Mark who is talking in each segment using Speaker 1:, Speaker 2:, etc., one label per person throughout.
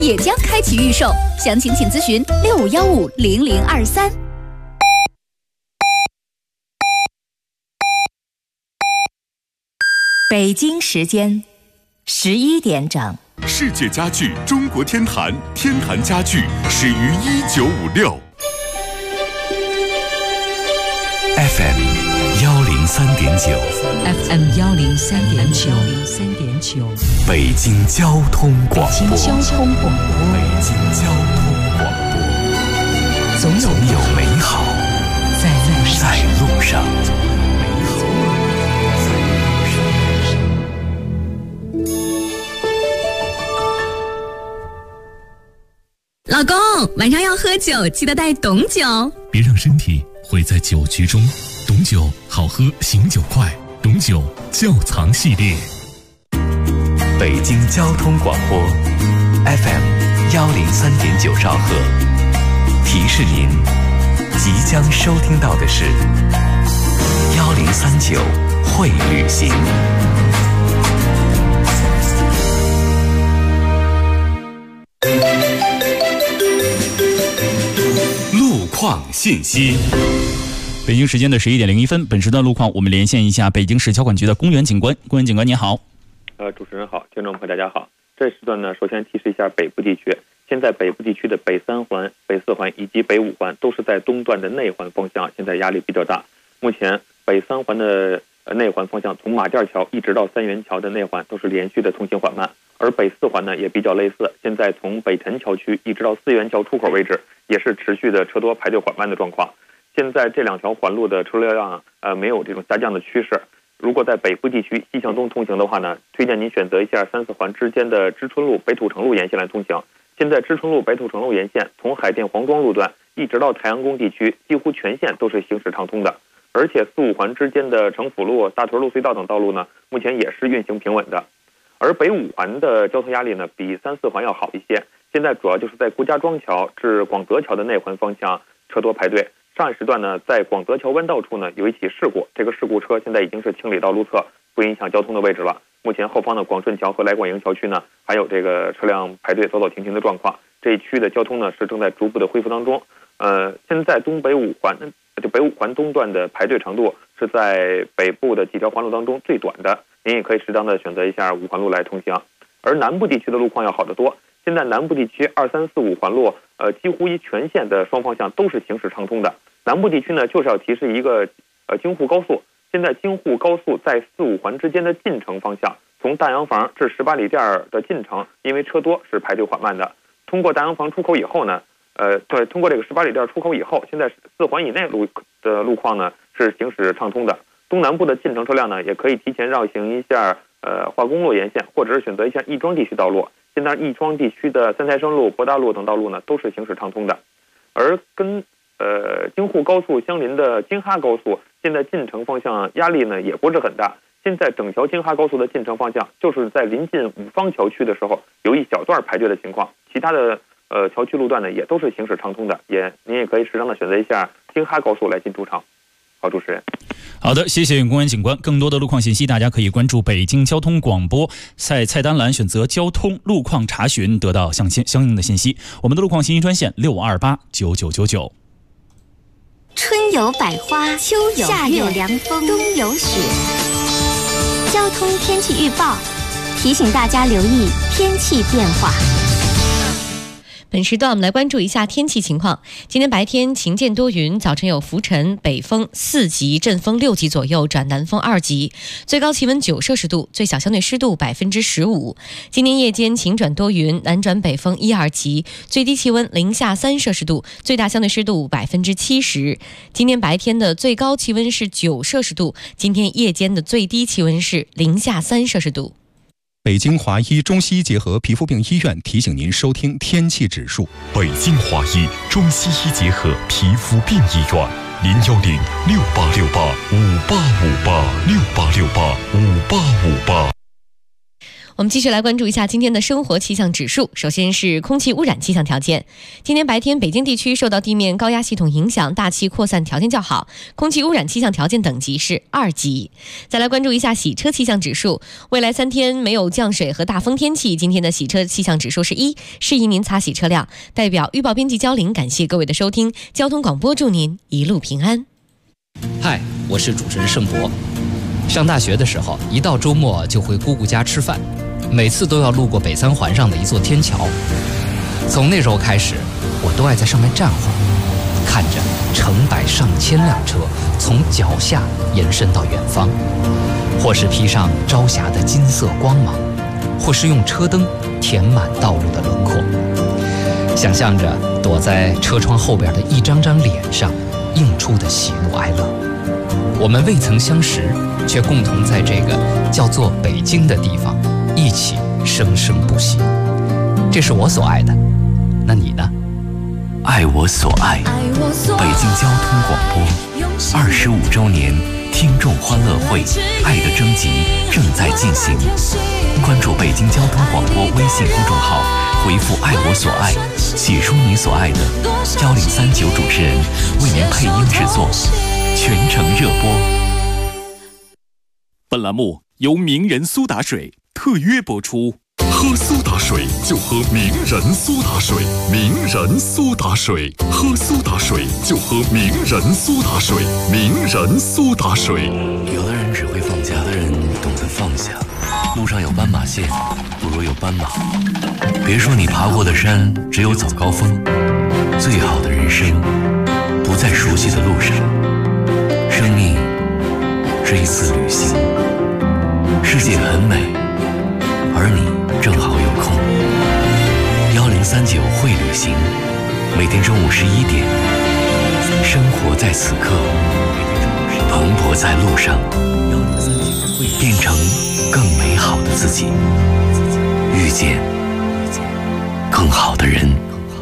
Speaker 1: 也将开启预售，详情请咨询65150023。
Speaker 2: 北京时间11点整。
Speaker 3: 世界家具中国天坛，天坛家具始于1956。FM 103.9
Speaker 4: FM 103.9
Speaker 3: 北京交通广播。
Speaker 4: 北京交通广播。
Speaker 3: 北京交通广播。
Speaker 4: 总有
Speaker 3: 美好
Speaker 4: 在
Speaker 3: 路上。
Speaker 5: 老公，晚上要喝酒，记得带董酒。
Speaker 6: 别让身体毁在酒局中。董酒好喝，醒酒快。董酒窖藏系列。
Speaker 3: 北京交通广播 FM 103.9兆赫。提示您，即将收听到的是1039会旅行。路况信息。
Speaker 7: 北京时间的11点01分，本时段路况我们连线一下北京市交管局的公园警官。公园警官您好。
Speaker 8: 主持人好，听众朋友大家好。这时段呢，首先提示一下北部地区，现在北部地区的北3环、北4环以及北5环都是在东段的内环方向，现在压力比较大。目前北3环的内环方向，从马甸桥一直到三元桥的内环都是连续的通行缓慢，而北4环呢也比较类似，现在从北辰桥区一直到四元桥出口位置也是持续的车多排队缓慢的状况。现在这两条环路的车流量没有这种下降的趋势。如果在北部地区西向东通行的话呢，推荐您选择一下3、4环之间的知春路、北土城路沿线来通行。现在知春路、北土城路沿线从海淀黄庄路段一直到太阳宫地区，几乎全线都是行驶畅通的。而且4、5环之间的城府路、大屯路隧道等道路呢，目前也是运行平稳的。而北5环的交通压力呢，比3、4环要好一些。现在主要就是在顾家庄桥至广德桥的内环方向车多排队。上一时段呢，在广德桥弯道处呢有一起事故，这个事故车现在已经是清理到路侧，不影响交通的位置了。目前后方的广顺桥和来广营桥区呢，还有这个车辆排队走走停停的状况，这一区的交通呢是正在逐步的恢复当中。现在东北5环就北5环东段的排队长度是在北部的几条环路当中最短的，您也可以适当的选择一下5环路来通行。而南部地区的路况要好得多，现在南部地区2、3、4、5环路几乎一全线的双方向都是行驶畅通的。南部地区呢，就是要提示一个京沪高速。现在京沪高速在4、5环之间的进城方向，从大洋房至18里店的进城，因为车多是排队缓慢的。通过大洋房出口以后呢，通过这个18里店出口以后，现在4环以内路况呢是行驶畅通的。东南部的进城车辆呢，也可以提前绕行一下化工路沿线，或者是选择一下亦庄地区道路。现在亦庄地区的三台山路、博大路等道路呢，都是行驶畅通的。而跟京沪高速相邻的京哈高速，现在进城方向压力呢也不是很大。现在整条京哈高速的进城方向，就是在临近五方桥区的时候，有一小段排队的情况，其他的桥区路段呢也都是行驶畅通的。您也可以适当的选择一下京哈高速来进出城。好，主持人。
Speaker 7: 好的，谢谢公安警官。更多的路况信息，大家可以关注北京交通广播，在菜单栏选择交通路况查询，得到相应的信息。我们的路况信息专线65289999。
Speaker 1: 春有百花，秋有夏有凉风，冬有雪。交通天气预报提醒大家留意天气变化。
Speaker 5: 本时段我们来关注一下天气情况。今天白天晴间多云，早晨有浮尘，北风4级，阵风6级左右转南风2级，最高气温9摄氏度，最小相对湿度15%。今天夜间晴转多云，南转北风1、2级，最低气温零下3摄氏度，最大相对湿度70%。今天白天的最高气温是9摄氏度，今天夜间的最低气温是零下3摄氏度。
Speaker 9: 北京华医中西医结合皮肤病医院提醒您收听天气指数。
Speaker 3: 北京华医中西医结合皮肤病医院，01068685858，68685858。
Speaker 5: 我们继续来关注一下今天的生活气象指数。首先是空气污染气象条件。今天白天北京地区受到地面高压系统影响，大气扩散条件较好，空气污染气象条件等级是2级。再来关注一下洗车气象指数。未来3天没有降水和大风天气，今天的洗车气象指数是1，适宜您擦洗车辆。代表预报编辑焦玲感谢各位的收听，交通广播祝您一路平安。
Speaker 10: 嗨，我是主持人盛博。上大学的时候，一到周末就回姑姑家吃饭，每次都要路过北3环上的一座天桥。从那时候开始，我都爱在上面站会儿，看着成百上千辆车从脚下延伸到远方，或是披上朝霞的金色光芒，或是用车灯填满道路的轮廓，想象着躲在车窗后边的一张张脸上映出的喜怒哀乐。我们未曾相识，却共同在这个叫做北京的地方一起生生不息。这是我所爱的，那你呢？
Speaker 3: 爱我所爱，北京交通广播25周年听众欢乐会爱的征集正在进行，关注北京交通广播微信公众号，回复爱我所爱，写出你所爱的，1039主持人为您配音制作，全程热播。
Speaker 6: 本栏目由名人苏打水特约播出。喝苏打水就喝名人苏打水，名人苏打水，喝苏打水就喝名人苏打水，名人苏打水。
Speaker 3: 有的人只会放假，有的人懂得放下。路上有斑马线，不如有斑马。别说你爬过的山只有早高峰，最好的人生不在熟悉的路上。生命是一次旅行，世界很美，而你正好有空。1039会旅行，每天中午11点，生活在此刻，蓬勃在路上，变成更美好的自己，遇见更好的人。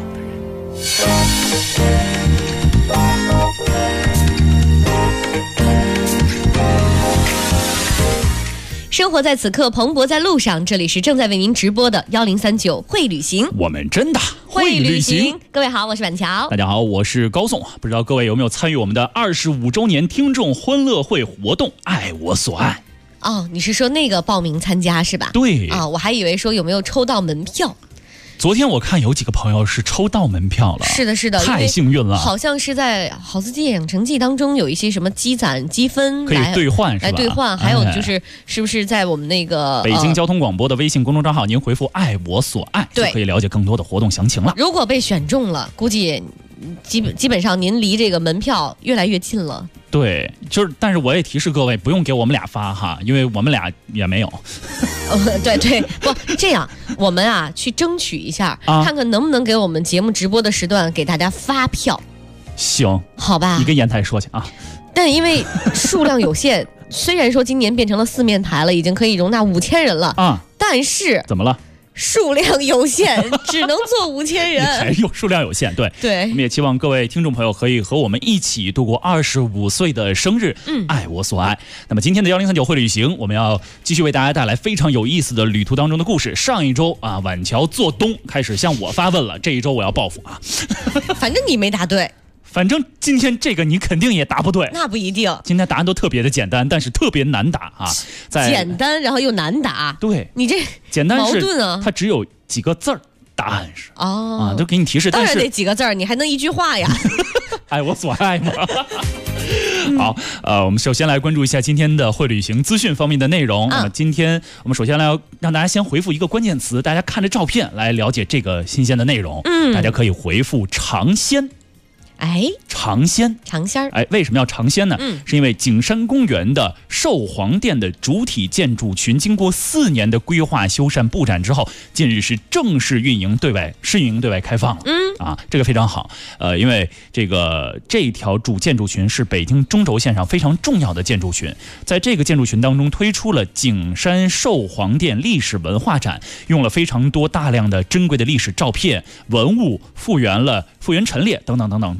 Speaker 5: 生活在此刻，蓬勃在路上。这里是正在为您直播的1039会旅行，
Speaker 7: 我们真的会旅行。
Speaker 5: 各位好，我是板桥。
Speaker 7: 大家好，我是高颂。不知道各位有没有参与我们的25周年听众欢乐会活动爱我所爱。
Speaker 5: 哦，你是说那个报名参加是吧？
Speaker 7: 对
Speaker 5: 啊，我还以为说有没有抽到门票。
Speaker 7: 昨天我看有几个朋友是抽到门票了，
Speaker 5: 是的，是的，
Speaker 7: 太幸运了。
Speaker 5: 好像是在好字记养成记当中有一些什么积攒积分
Speaker 7: 可以兑换，是吧？
Speaker 5: 来兑换，还有就是是不是在我们那个
Speaker 7: 北京交通广播的微信公众账号，您回复“爱我所爱”就可以了解更多的活动详情了。
Speaker 5: 如果被选中了，估计基本上您离这个门票越来越近了。对，
Speaker 7: 但是我也提示各位，不用给我们俩发哈，因为我们俩也没有。
Speaker 5: 对，不这样，我们啊去争取一下，看看能不能给我们节目直播的时段给大家发票。
Speaker 7: 行，
Speaker 5: 好吧，
Speaker 7: 你跟烟台说去啊。
Speaker 5: 但因为数量有限，虽然说今年变成了4面台了，已经可以容纳5000人了啊，但是
Speaker 7: 怎么了？
Speaker 5: 数量有限，只能坐5000人，
Speaker 7: 还有数量有限，对。我们也期望各位听众朋友可以和我们一起度过25岁的生日，爱我所爱。那么今天的1039会旅行，我们要继续为大家带来非常有意思的旅途当中的故事。上一周啊，晚桥做东开始向我发问了，这一周我要报复啊。
Speaker 5: 反正你没答对。
Speaker 7: 反正今天这个你肯定也答不对，
Speaker 5: 那不一定。
Speaker 7: 今天答案都特别的简单，但是特别难答啊！
Speaker 5: 简单然后又难答，
Speaker 7: 对，
Speaker 5: 你这
Speaker 7: 简单是
Speaker 5: 矛盾啊！
Speaker 7: 它只有几个字儿，答案是
Speaker 5: 哦
Speaker 7: 啊，都给你提示，
Speaker 5: 当然得几个字儿，你还能一句话呀？
Speaker 7: 爱我所爱吗？好，我们首先来关注一下今天的会旅行资讯方面的内容。那么今天我们首先来让大家先回复一个关键词，大家看着照片来了解这个新鲜的内容。大家可以回复尝鲜。尝鲜，为什么要尝鲜呢？是因为景山公园的寿皇殿的主体建筑群经过4年的规划修缮布展之后，近日是正式试运营对外开放了。这个非常好。因为这条主建筑群是北京中轴线上非常重要的建筑群，在这个建筑群当中推出了景山寿皇殿历史文化展，用了非常大量的珍贵的历史照片、文物，复原陈列等等等等这种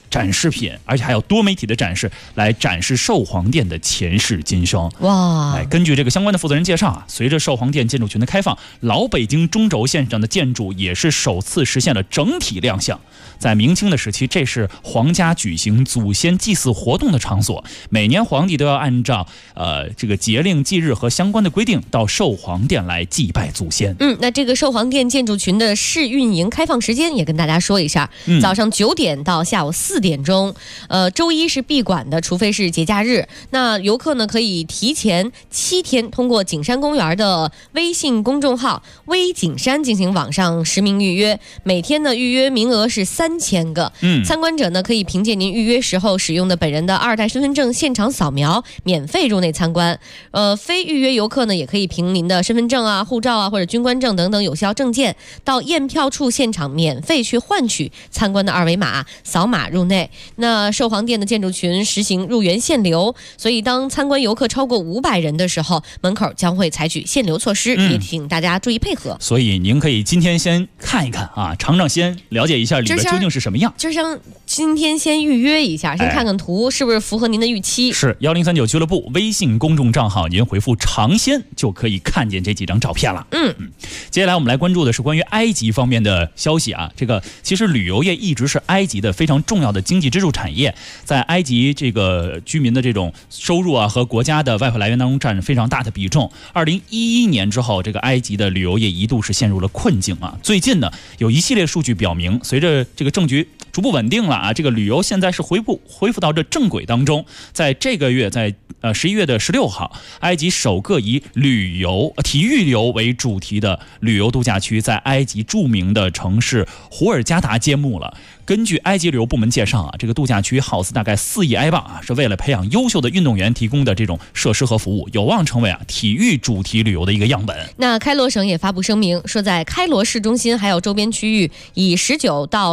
Speaker 7: 展示品，而且还有多媒体的展示，来展示寿皇殿的前世今生。
Speaker 5: 哇！
Speaker 7: 根据这个相关的负责人介绍啊，随着寿皇殿建筑群的开放，老北京中轴线上的建筑也是首次实现了整体亮相。在明清的时期，这是皇家举行祖先祭祀活动的场所，每年皇帝都要按照这个节令忌日和相关的规定到寿皇殿来祭拜祖先。
Speaker 5: 那这个寿皇殿建筑群的试运营开放时间也跟大家说一下，早上9点到下午4点钟，周一是闭馆的，除非是节假日。那游客呢可以提前7天通过景山公园的微信公众号微景山进行网上实名预约，每天呢预约名额是3000个。参观者呢可以凭借您预约时候使用的本人的2代身份证现场扫描，免费入内参观。非预约游客呢也可以凭您的身份证啊、护照啊或者军官证等等有效证件，到验票处现场免费去换取参观的2维码，扫码入内。那寿皇殿的建筑群实行入园限流，所以当参观游客超过500人的时候，门口将会采取限流措施，也请大家注意配合。
Speaker 7: 所以您可以今天先看一看啊，尝尝鲜，了解一下里边究竟是什么样。
Speaker 5: 就像今天先预约一下，先看看图是不是符合您的预期。
Speaker 7: 是1039俱乐部微信公众账号，您回复尝鲜就可以看见这几张照片了。接下来我们来关注的是关于埃及方面的消息啊。这个其实旅游业一直是埃及的非常重要的经济支柱产业，在埃及这个居民的这种收入啊和国家的外汇来源当中占非常大的比重。2011年之后，这个埃及的旅游业一度是陷入了困境啊。最近呢，有一系列数据表明，随着这个政局逐步稳定了啊，这个旅游现在是恢复到这正轨当中。在这个月，在11月16号，埃及首个以体育游为主题的旅游度假区在埃及著名的城市胡尔加达揭幕了。根据埃及旅游部门介绍啊，这个度假区耗资大概4亿埃镑啊，是为了培养优秀的运动员提供的这种设施和服务，有望成为体育主题旅游的一个样本。
Speaker 5: 那开罗省也发布声明说，在开罗市中心还有周边区域，以18到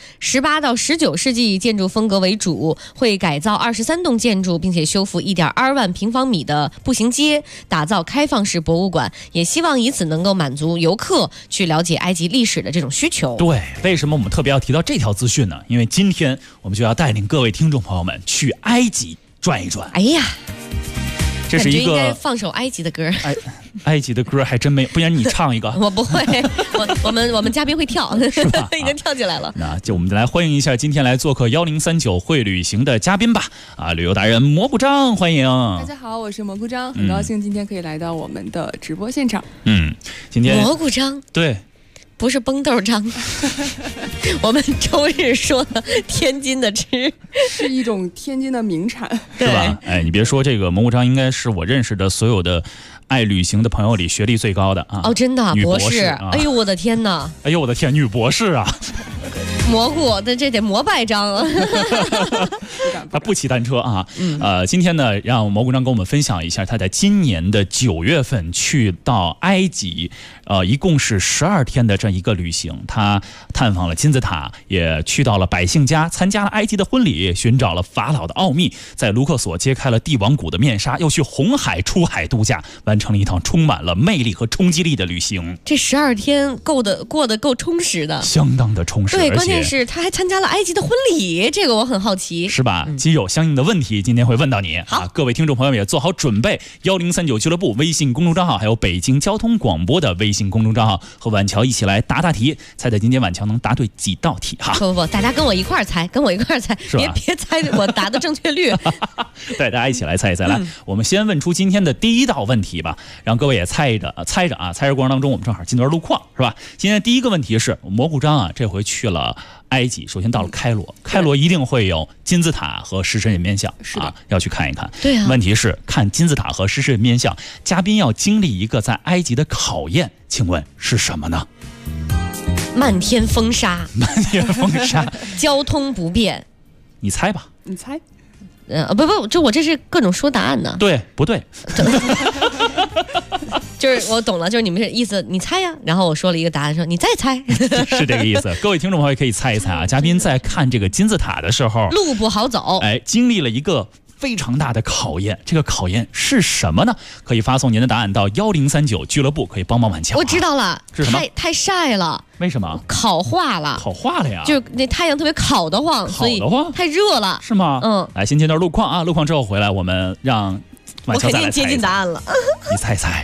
Speaker 5: 19世纪建筑风格为主，会改造23栋建筑，并且修复1.2万平方米的步行街，打造开放式博物馆，也希望以此能够满足游客去了解埃及历史的这种需求。
Speaker 7: 对，为什么我们特别要提到这条资讯呢？因为今天我们就要带领各位听众朋友们去埃及转一转。
Speaker 5: 哎呀，
Speaker 7: 这是一个
Speaker 5: 应该放首埃及的歌。
Speaker 7: 埃及的歌还真没有，不然你唱一个。
Speaker 5: 我不会，我们嘉宾会跳，
Speaker 7: 是吧？
Speaker 5: 已经跳起来了。
Speaker 7: 那就我们来欢迎一下今天来做客1039会旅行的嘉宾吧。旅游达人蘑菇张，欢迎。
Speaker 11: 大家好，我是蘑菇张，很高兴今天可以来到我们的直播现场。
Speaker 7: 今天
Speaker 5: 蘑菇张，
Speaker 7: 对。
Speaker 5: 不是崩豆张，我们周日说的天津的吃
Speaker 11: 是一种天津的名产，
Speaker 7: 是吧？你别说，这个蘑菇张应该是我认识的所有的爱旅行的朋友里学历最高的啊！
Speaker 5: 哦，真的，
Speaker 7: 女博
Speaker 5: 士啊！哎呦，我的天哪！
Speaker 7: 哎呦，我的天，女博士啊！
Speaker 5: 蘑菇，这得膜拜张啊！
Speaker 7: 他不骑单车啊。今天呢，让蘑菇张跟我们分享一下他在今年的9月份去到埃及，一共是12天的这一个旅行。他探访了金字塔，也去到了百姓家，参加了埃及的婚礼，寻找了法老的奥秘，在卢克索揭开了帝王谷的面纱，又去红海出海度假，完成了一趟充满了魅力和冲击力的旅行。
Speaker 5: 这12天过得够充实的，
Speaker 7: 相当的充实。
Speaker 5: 对，关键是他还参加了埃及的婚礼，这个我很好奇，
Speaker 7: 是吧？其实有相应的问题今天会问到你。
Speaker 5: 好，
Speaker 7: 各位听众朋友也做好准备，1039俱乐部微信公众账号，还有北京交通广播的微信公众账号，和婉乔一起来答题，猜猜今天婉乔能答对几道题哈？
Speaker 5: 不，大家跟我一块儿猜，别猜我答的正确率。
Speaker 7: 对，大家一起来猜一猜。来，我们先问出今天的第一道问题吧，让各位也猜着过程当中，我们正好进段路况，是吧？今天第一个问题是蘑菇张这回去了埃及，首先到了开罗，开罗一定会有金字塔和狮身人面像，
Speaker 11: 是的，
Speaker 7: 要去看一看。
Speaker 5: 对啊。
Speaker 7: 问题是看金字塔和狮身人面像，嘉宾要经历一个在埃及的考验，请问是什么呢？
Speaker 5: 漫天风沙，交通不便。
Speaker 7: 你猜吧。
Speaker 11: 你猜。
Speaker 5: 不，我这是各种说答案呢。
Speaker 7: 对，不对？
Speaker 5: 就是我懂了，就是你们这意思，你猜呀。然后我说了一个答案，说你再猜，
Speaker 7: 是这个意思。各位听众朋友可以猜一猜啊。嘉宾在看这个金字塔的时候，
Speaker 5: 路不好走，
Speaker 7: 经历了一个非常大的考验，这个考验是什么呢？可以发送您的答案到1039俱乐部，可以帮忙挽救。
Speaker 5: 我知道了，
Speaker 7: 是什么？
Speaker 5: 太晒了。
Speaker 7: 为什么？
Speaker 5: 烤化了。
Speaker 7: 烤化了呀？
Speaker 5: 就是那太阳特别烤得慌，所以太热了。
Speaker 7: 是吗？来，先接段路况啊，路况之后回来，我们让婉乔再来猜一猜。
Speaker 5: 我肯定接近答案了。
Speaker 7: 你猜猜。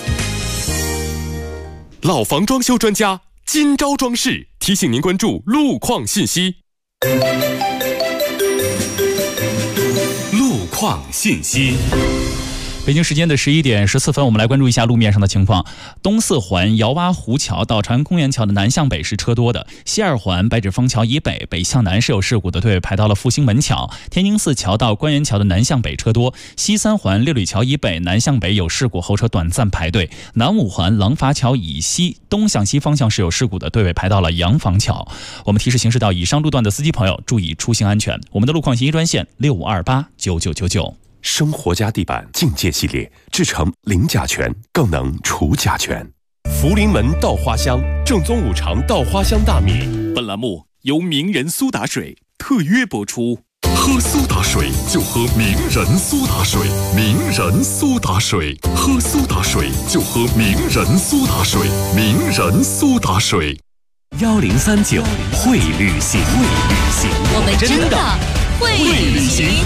Speaker 6: 老房装修专家今朝装饰提醒您关注路况信息。
Speaker 3: 路况信息。
Speaker 7: 北京时间的11点14分，我们来关注一下路面上的情况。东四环姚洼湖桥到长安公园桥的南向北是车多的，西二环白纸坊桥以北北向南是有事故的，队排到了复兴门桥。天津四桥到官园桥的南向北车多，西三环六里桥以北南向北有事故，后车短暂排队。南五环廊坊桥以西东向西方向是有事故的，队尾排到了洋房桥。我们提示行驶到以上路段的司机朋友注意出行安全。我们的路况信息专线65289999。
Speaker 6: 生活家地板境界系列，制成零甲醛，更能除甲醛。福临门稻花香，正宗五常稻花香大米。
Speaker 12: 本栏目由名人苏打水特约播出。
Speaker 6: 喝苏打水就喝名人苏打水，名人苏打水，喝苏打水就喝名人苏打水，名人苏打水。
Speaker 3: 1039会旅行，
Speaker 5: 我们真的会旅行。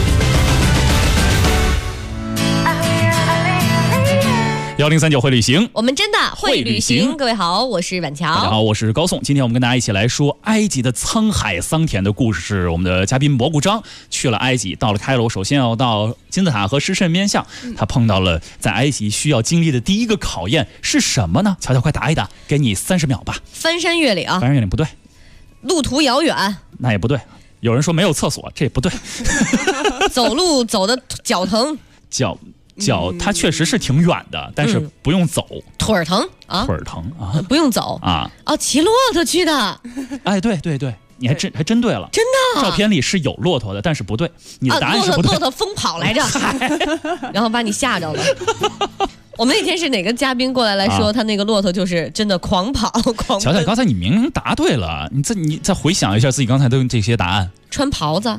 Speaker 7: 1039会旅行，
Speaker 5: 我们真的会旅行。各位好，我是婉乔。
Speaker 7: 大家好，我是高颂。今天我们跟大家一起来说埃及的沧海桑田的故事。我们的嘉宾蘑菇张去了埃及，到了开罗，首先要到金字塔和狮身面像，他碰到了在埃及需要经历的第一个考验是什么呢？乔乔，快答一答，给你30秒吧。
Speaker 5: 翻山越岭。
Speaker 7: 翻山越岭不对，
Speaker 5: 路途遥远，
Speaker 7: 那也不对。有人说没有厕所，这也不对。
Speaker 5: 走路走的脚疼，
Speaker 7: 脚它确实是挺远的，但是不用走。
Speaker 5: 腿儿疼啊，
Speaker 7: 腿儿疼啊，
Speaker 5: 不用走
Speaker 7: 啊。
Speaker 5: 哦，骑骆驼去的。
Speaker 7: 哎，对，你还真对了，
Speaker 5: 真的。
Speaker 7: 照片里是有骆驼的，但是不对，你的答案是不对。
Speaker 5: 骆驼疯跑来着，然后把你吓着了。我们那天是哪个嘉宾过来说，他那个骆驼就是真的狂跑。
Speaker 7: 乔乔，刚才你明明答对了，你再回想一下自己刚才的这些答案。
Speaker 5: 穿袍子。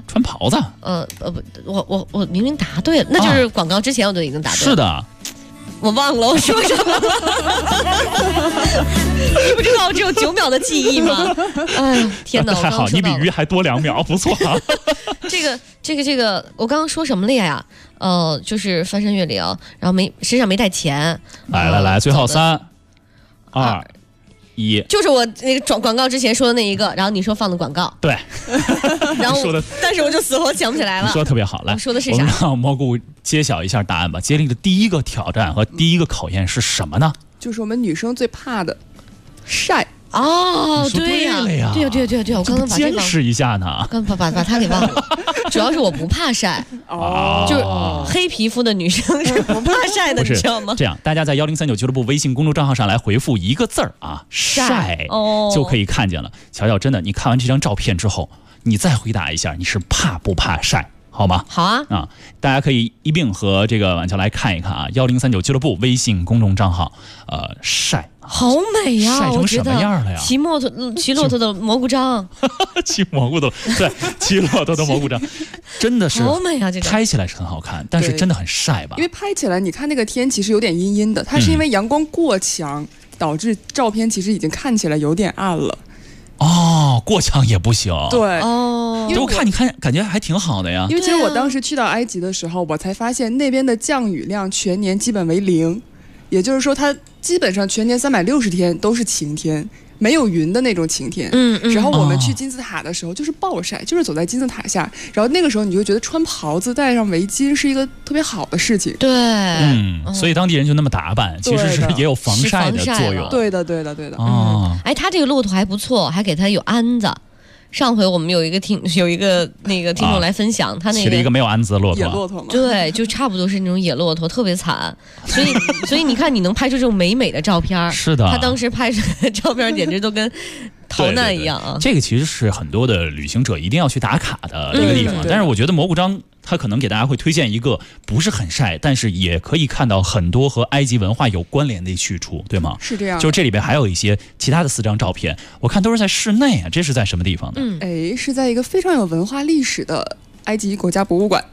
Speaker 5: 我明明答对了，那就是广告之前我都已经答对了。
Speaker 7: 是的。
Speaker 5: 我忘了我说什么了。你不知道我只有9秒的记忆吗？哎呀，天哪！
Speaker 7: 太好，你比鱼还多2秒，不错啊。
Speaker 5: 这个，我刚刚说什么了呀？就是翻山越岭，然后身上没带钱。
Speaker 7: 来，最后3、2、1，
Speaker 5: 就是我那个广告之前说的那一个，然后你说放的广告。
Speaker 7: 对。
Speaker 5: 然后但是我就死活想不起来了。
Speaker 7: 你说的特别好，来，
Speaker 5: 我说的是啥？
Speaker 7: 我们让蘑菇揭晓一下答案吧。接力的第一个挑战和第一个考验是什么呢？
Speaker 11: 就是我们女生最怕的晒。
Speaker 5: 哦，对呀，对，我刚刚把
Speaker 7: 坚持一下呢，
Speaker 5: 刚把他给忘了。主要是我不怕晒，就是黑皮肤的女生是不怕晒的，你知道吗？
Speaker 7: 这样，大家在1039俱乐部微信公众账号上来回复一个字儿啊，晒，就可以看见了。乔乔，真的，你看完这张照片之后，你再回答一下，你是怕不怕晒？好吗？
Speaker 5: 好啊！
Speaker 7: 大家可以一并和这个婉乔来看一看啊，1039俱乐部微信公众账号，晒。
Speaker 5: 好美呀！
Speaker 7: 晒成什么样了呀？
Speaker 5: 骑骆驼的蘑菇张，
Speaker 7: 骑蘑菇的，对，骑骆驼的蘑菇张，真的是
Speaker 5: 好美啊！这个
Speaker 7: 拍起来是很好看，但是真的很晒吧？
Speaker 11: 因为拍起来，你看那个天其实有点阴阴的，它是因为阳光过强，导致照片其实已经看起来有点暗了。
Speaker 7: 哦，过强也不行。
Speaker 11: 对
Speaker 5: 哦，
Speaker 7: 我看感觉还挺好的呀。
Speaker 11: 因为其实我当时去到埃及的时候，我才发现那边的降雨量全年基本为0，也就是说它基本上全年360天都是晴天，没有云的那种晴天。然后我们去金字塔的时候就是暴晒，就是走在金字塔下，然后那个时候你就觉得穿袍子戴上围巾是一个特别好的事情。
Speaker 5: 对，
Speaker 7: 所以当地人就那么打扮，其实是也有防晒的作用。
Speaker 11: 对的。
Speaker 5: 哎，他这个骆驼还不错，还给他有鞍子。上回我们有一个听众来分享，他那个
Speaker 7: 骑了一个没有鞍子的骆驼，
Speaker 11: 野骆驼吗？
Speaker 5: 对，就差不多是那种野骆驼，特别惨。所以你看，你能拍出这种美美的照片。
Speaker 7: 是的，
Speaker 5: 他当时拍出来的照片简直都跟逃难一样啊！
Speaker 7: 这个其实是很多的旅行者一定要去打卡的一个地方。但是我觉得蘑菇张他可能给大家会推荐一个不是很晒，但是也可以看到很多和埃及文化有关联的去处，对吗？
Speaker 11: 是这样。
Speaker 7: 就这里边还有一些其他的4张照片，我看都是在室内啊，这是在什么地方呢？
Speaker 11: 是在一个非常有文化历史的埃及国家博物馆。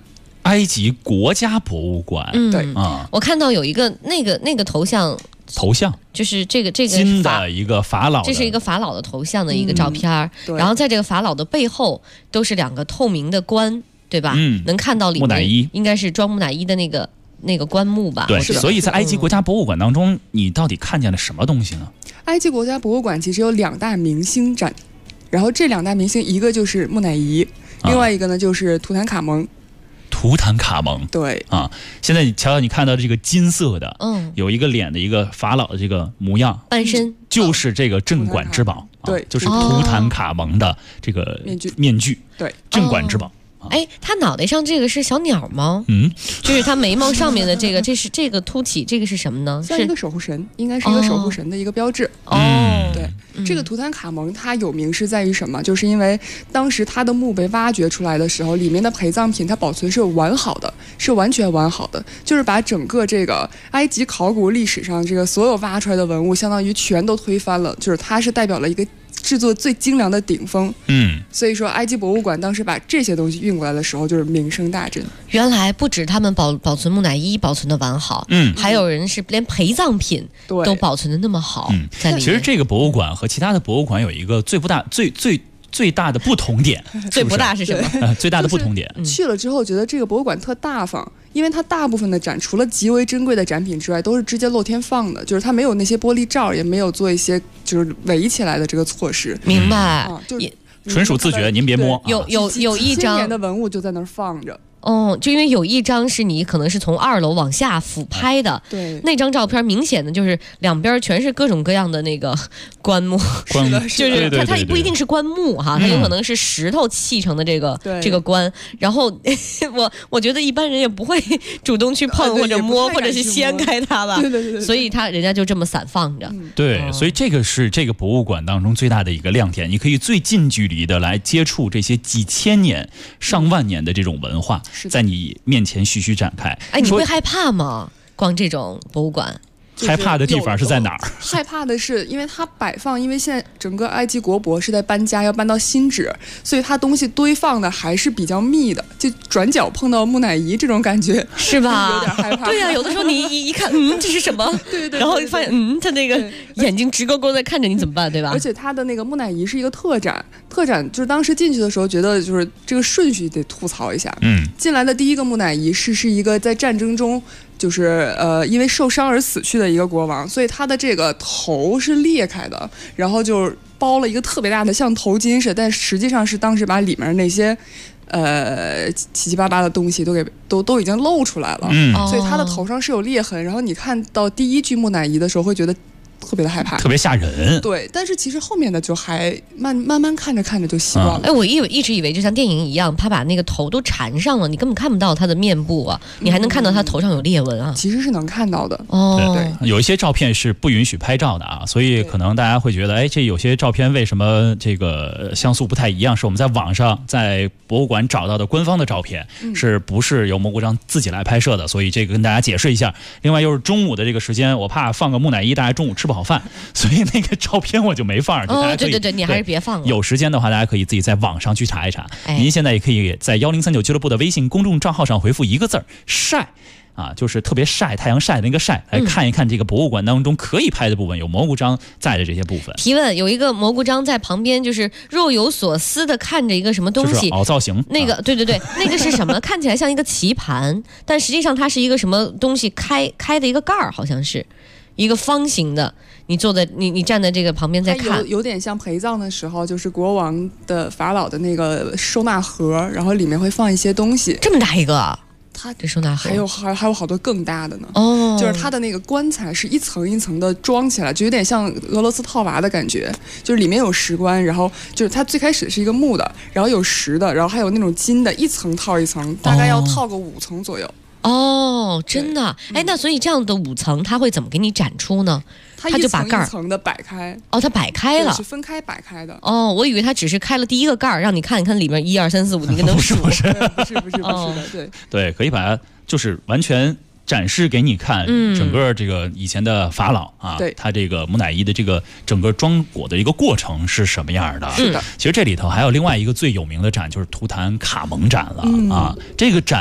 Speaker 7: 埃及国家博物馆。
Speaker 11: 对
Speaker 7: 啊，
Speaker 5: 我看到有一个那个头像，就是这个
Speaker 7: 金的一个法老，
Speaker 5: 这是一个法老的头像的一个照片，然后在这个法老的背后都是2个透明的棺，对吧？能看到里面木乃伊，应该是装木乃伊的那个棺木吧？
Speaker 7: 对，所以在埃及国家博物馆当中，你到底看见了什么东西呢？
Speaker 11: 埃及国家博物馆其实有2大明星展，然后这2大明星，一个就是木乃伊，另外一个呢就是图坦卡蒙。
Speaker 7: 图坦卡蒙，
Speaker 11: 对
Speaker 7: 啊，现在你瞧瞧，你看到这个金色的，有一个脸的一个法老的这个模样，
Speaker 5: 半身
Speaker 7: 就是这个镇馆之宝，
Speaker 11: 对，
Speaker 7: 就是图坦卡蒙的这个面具，
Speaker 11: 对，
Speaker 7: 镇馆之宝。
Speaker 5: 哎，他脑袋上这个是小鸟吗？就是他眉毛上面的这个，这个凸起，这个是什么呢？
Speaker 11: 像一个守护神，应该是一个守护神的一个标志。对，这个图坦卡蒙它有名是在于什么？就是因为当时他的墓被挖掘出来的时候，里面的陪葬品它保存是完好的，是完全完好的，就是把整个这个埃及考古历史上这个所有挖出来的文物，相当于全都推翻了，就是它是代表了一个制作最精良的顶峰。所以说埃及博物馆当时把这些东西运过来的时候，就是名声大振。
Speaker 5: 原来不止他们保存木乃伊保存的完好，还有人是连陪葬品都保存的那么好，在里面。
Speaker 7: 其实这个博物馆和其他的博物馆有一个最大的不同点，
Speaker 5: 最不大是什么？
Speaker 7: 最大的不同点，
Speaker 11: 去了之后觉得这个博物馆特大方，因为它大部分的展除了极为珍贵的展品之外，都是直接露天放的，就是它没有那些玻璃罩，也没有做一些就是围起来的这个措施。
Speaker 5: 明白，
Speaker 7: 纯属自觉，您别摸。
Speaker 5: 有一张
Speaker 11: 年的文物就在那儿放着。
Speaker 5: 就因为有一张是你可能是从2楼往下俯拍的，
Speaker 11: 对，
Speaker 5: 那张照片明显的就是两边全是各种各样的那个棺木，就是它不一定是棺木哈，它有可能是石头砌成的这个棺，然后我觉得一般人也不会主动去碰或者摸或者是掀开它吧，
Speaker 11: 对，
Speaker 5: 所以人家就这么散放着。
Speaker 7: 对，所以这个是这个博物馆当中最大的一个亮点，你可以最近距离的来接触这些几千年、上万年的这种文化。在你面前徐徐展开。
Speaker 5: 哎，你会害怕吗？逛这种博物馆？
Speaker 7: 害怕的地方是在哪儿？
Speaker 11: 害怕的是，因为它摆放，因为现在整个埃及国博是在搬家，要搬到新址，所以它东西堆放的还是比较密的，就转角碰到木乃伊这种感觉，
Speaker 5: 是吧？
Speaker 11: 有点害怕。
Speaker 5: 对呀，有的时候你一看，这是什么？
Speaker 11: 对，
Speaker 5: 然后发现，他那个眼睛直勾勾在看着你，怎么办？对吧？
Speaker 11: 而且它的那个木乃伊是一个特展就是当时进去的时候觉得就是这个顺序得吐槽一下。进来的第一个木乃伊是一个在战争中。就是因为受伤而死去的一个国王，所以他的这个头是裂开的，然后就包了一个特别大的像头巾似的，但实际上是当时把里面那些七七八八的东西都已经露出来了，所以他的头上是有裂痕。然后你看到第一具木乃伊的时候，会觉得特别的害怕，
Speaker 7: 特别吓人。
Speaker 11: 对，但是其实后面的就还慢慢看着就习惯了。
Speaker 5: 哎，我一直以为就像电影一样，他把那个头都缠上了，你根本看不到他的面部啊，你还能看到他头上有裂纹啊。
Speaker 11: 其实是能看到的。
Speaker 7: 对，有一些照片是不允许拍照的啊，所以可能大家会觉得，哎，这有些照片为什么这个像素不太一样？是我们在网上在博物馆找到的官方的照片，是不是由蘑菇张自己来拍摄的？所以这个跟大家解释一下。另外又是中午的这个时间，我怕放个木乃伊，大家中午吃不好饭，所以那个照片我就没放上去。
Speaker 5: 对，你还是别放了。
Speaker 7: 有时间的话，大家可以自己在网上去查一查。您现在也可以在1039俱乐部的微信公众账号上回复一个字儿“晒”。就是特别晒，太阳晒的那个晒，来看一看这个博物馆当中可以拍的部分，有蘑菇张在的这些部分。
Speaker 5: 提问：有一个蘑菇张在旁边，就是若有所思的看着一个什么东西，
Speaker 7: 就是凹造型。
Speaker 5: 那个，对，那个是什么？看起来像一个棋盘，但实际上它是一个什么东西开的一个盖儿，好像是一个方形的。你站在这个旁边在看，
Speaker 11: 有点像陪葬的时候，就是国王的法老的那个收纳盒，然后里面会放一些东西。
Speaker 5: 这么大一个。
Speaker 11: 它
Speaker 5: 这收纳盒
Speaker 11: 还有好多更大的呢。就是它的那个棺材是一层一层的装起来，就有点像俄罗斯套娃的感觉，就是里面有石棺，然后就是它最开始是一个木的，然后有石的，然后还有那种金的，一层套一层，大概要套个5层左右。
Speaker 5: 真的。哎，那所以这样的5层，它会怎么给你展出呢？它就把盖儿
Speaker 11: 一层的摆开。
Speaker 5: 它摆开了，
Speaker 11: 是分开摆开的。
Speaker 5: 我以为它只是开了第一个盖儿，让你看一看里面1、2、3、4、5，你能数。
Speaker 11: 不是的，
Speaker 7: 对，可以把它就是完全展示给你看，整个这个以前的法老啊，他这个木乃伊的这个整个装裹的一个过程是什么样的？
Speaker 11: 是的。
Speaker 7: 其实这里头还有另外一个最有名的展，就是图坦卡蒙展了啊。这个展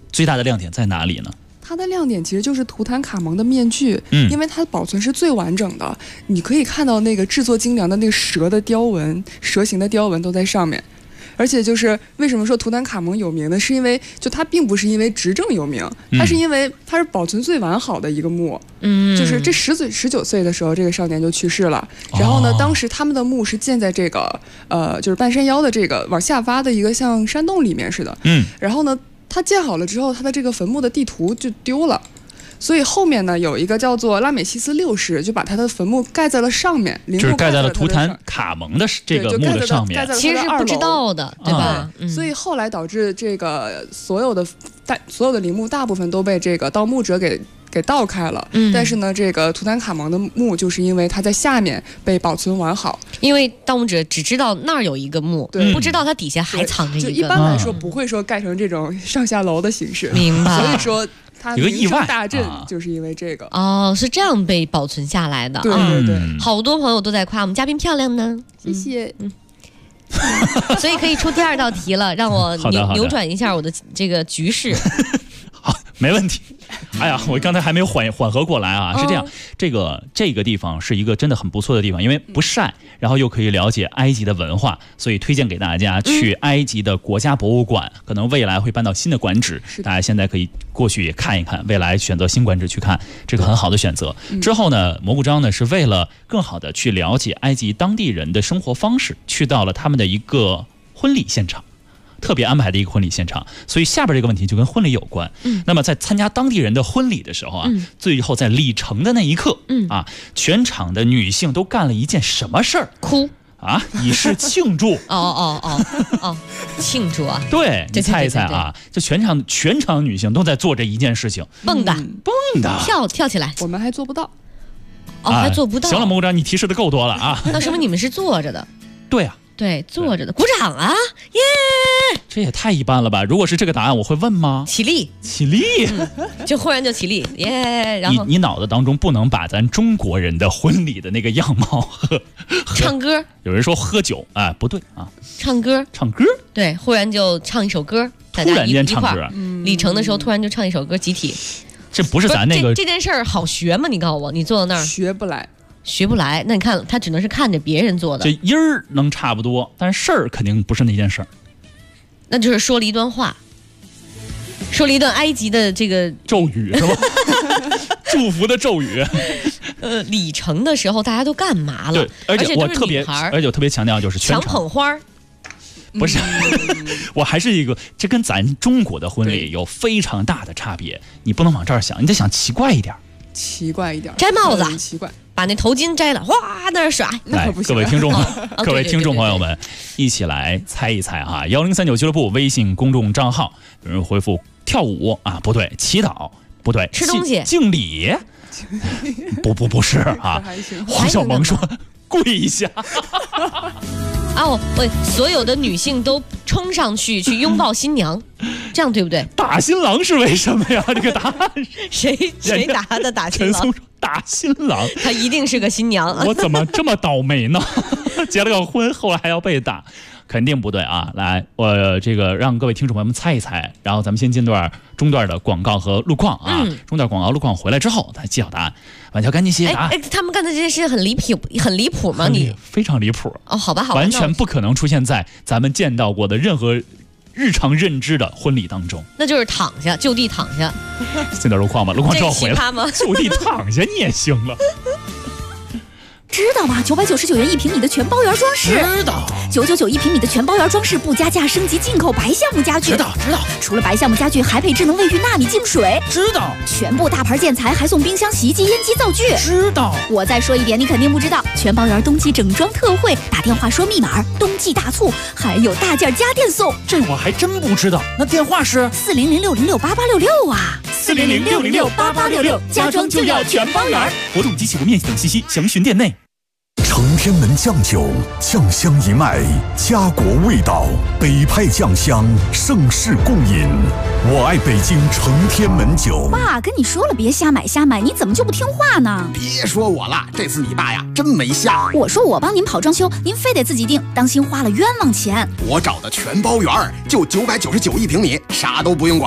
Speaker 7: 最大的亮点在哪里呢？
Speaker 11: 它的亮点其实就是图坦卡蒙的面具，因为它保存是最完整的，你可以看到那个制作精良的那个蛇的雕纹，蛇形的雕纹都在上面。而且就是为什么说图坦卡蒙有名呢？是因为就它并不是因为执政有名，它是因为它是保存最完好的一个墓。就是这19岁的时候，这个少年就去世了。然后呢，当时他们的墓是建在这个就是半山腰的这个往下挖的一个像山洞里面似的。然后呢，他建好了之后，他的这个坟墓的地图就丢了。所以后面呢，有一个叫做拉美西斯6世，就把他的坟墓盖在了上面，
Speaker 7: 就是盖在了图坦卡蒙的这个墓的上面，
Speaker 5: 其实是不知道的，对吧？
Speaker 11: 所以后来导致这个所有的陵墓大部分都被这个盗墓者给盗开了。但是呢，这个图坦卡蒙的墓就是因为它在下面被保存完好，
Speaker 5: 因为盗墓者只知道那儿有一个墓，不知道它底下还藏着一个。
Speaker 11: 就一般来说不会说盖成这种上下楼的形式，
Speaker 5: 明白？
Speaker 11: 所以说。它
Speaker 7: 有个意外
Speaker 11: 大震就是因为这个
Speaker 5: 是这样被保存下来的。
Speaker 11: 对，
Speaker 5: 好多朋友都在夸我们嘉宾漂亮呢，
Speaker 11: 谢谢。
Speaker 5: 所以可以出第2道题了，让我扭转一下我的这个局势。
Speaker 7: 好，没问题。哎呀，我刚才还没有缓和过来啊。是这样，这个地方是一个真的很不错的地方，因为不晒，然后又可以了解埃及的文化，所以推荐给大家去埃及的国家博物馆。可能未来会搬到新的馆址，大家现在可以过去也看一看，未来选择新馆址去看，这个很好的选择。之后呢，蘑菇章呢是为了更好的去了解埃及当地人的生活方式，去到了他们的一个婚礼现场。特别安排的一个婚礼现场，所以下边这个问题就跟婚礼有关。那么在参加当地人的婚礼的时候啊，最后在礼成的那一刻，全场的女性都干了一件什么事儿？
Speaker 5: 哭
Speaker 7: 啊，以示庆祝。
Speaker 5: 庆祝啊！
Speaker 7: 对，你猜一猜啊，就全场女性都在做这一件事情，
Speaker 5: 蹦的，跳起来。
Speaker 11: 我们还做不到。
Speaker 5: 还做不到。
Speaker 7: 行了，蘑菇章，你提示的够多了啊。
Speaker 5: 那说明你们是坐着的。
Speaker 7: 对啊。
Speaker 5: 对，坐着的，鼓掌啊！耶！
Speaker 7: 这也太一般了吧？如果是这个答案，我会问吗？
Speaker 5: 起立，就忽然就起立，耶！然后
Speaker 7: 你脑子当中不能把咱中国人的婚礼的那个样貌和
Speaker 5: 唱歌。
Speaker 7: 有人说喝酒，哎，不对啊，
Speaker 5: 唱歌，对，忽然就唱一首歌，
Speaker 7: 突然间唱歌，
Speaker 5: 礼成的时候突然就唱一首歌，集体。
Speaker 7: 这不是咱那个
Speaker 5: 这件事儿好学吗？你告诉我，你坐到那儿学不来，那你看他只能是看着别人做的，
Speaker 7: 这音儿能差不多，但是事儿肯定不是那件事儿。
Speaker 5: 那就是说了一段话，说了一段埃及的这个
Speaker 7: 咒语是吧？祝福的咒语。
Speaker 5: 礼成的时候大家都干嘛了？
Speaker 7: 对，而且我特别强调就是
Speaker 5: 强捧花儿。
Speaker 7: 不是，我还是一个，这跟咱中国的婚礼有非常大的差别。你不能往这儿想，你得想奇怪一点。
Speaker 5: 摘帽子，
Speaker 11: 奇怪，
Speaker 5: 把那头巾摘了，哗，那儿甩。
Speaker 7: 来，各位听众朋友们，一起来猜一猜哈！1039俱乐部微信公众账号，有人回复跳舞啊，不对，祈祷不对，
Speaker 5: 吃东西
Speaker 7: 敬礼，不是啊。黄小萌说跪一下。
Speaker 5: 所有的女性都冲上去拥抱新娘，这样对不对？
Speaker 7: 打新郎是为什么呀？这个答案
Speaker 5: 谁答的？打新郎？
Speaker 7: 陈松说打新郎，
Speaker 5: 他一定是个新娘。
Speaker 7: 我怎么这么倒霉呢？结了个婚，后来还要被打，肯定不对啊！来，我这个让各位听众朋友们猜一猜，然后咱们先进中段的广告和路况啊。中段广告路况回来之后，咱揭晓答案。婉乔赶紧写答案。
Speaker 5: 他们干的这件事很离谱吗？你
Speaker 7: 非常离谱
Speaker 5: 哦，好吧，
Speaker 7: 完全不可能出现在咱们见到过的任何日常认知的婚礼当中。
Speaker 5: 那就是躺下，就地躺下。
Speaker 7: 现在路况吧，路况之后回来
Speaker 5: 吗？
Speaker 7: 就地躺下你也行了。
Speaker 1: 知道吗？999元1平米的全包圆装饰。
Speaker 13: 知道。
Speaker 1: 9991平米的全包圆装饰，不加价升级进口白橡木家具。
Speaker 13: 知道。
Speaker 1: 除了白橡木家具，还配智能卫浴纳米净水。
Speaker 13: 知道。
Speaker 1: 全部大牌建材还送冰箱、洗衣机、烟机、灶具。
Speaker 13: 知道。
Speaker 1: 我再说一点，你肯定不知道，全包圆冬季整装特惠，打电话说密码，冬季大促，还有大件家电送。
Speaker 13: 这我还真不知道。那电话是
Speaker 1: 400606866啊
Speaker 13: ，400606866，家装就要全包圆。
Speaker 7: 活动及起步面积等信息详询店内。
Speaker 14: 承天门酱酒，酱香一脉，家国味道，北派酱香，盛世共饮。我爱北京承天门酒。
Speaker 1: 爸跟你说了别瞎买，你怎么就不听话呢？
Speaker 13: 别说我了，这次你爸呀真没瞎。
Speaker 1: 我说我帮您跑装修，您非得自己定，当心花了冤枉钱。
Speaker 13: 我找的全包圆就999一平米，啥都不用管了。我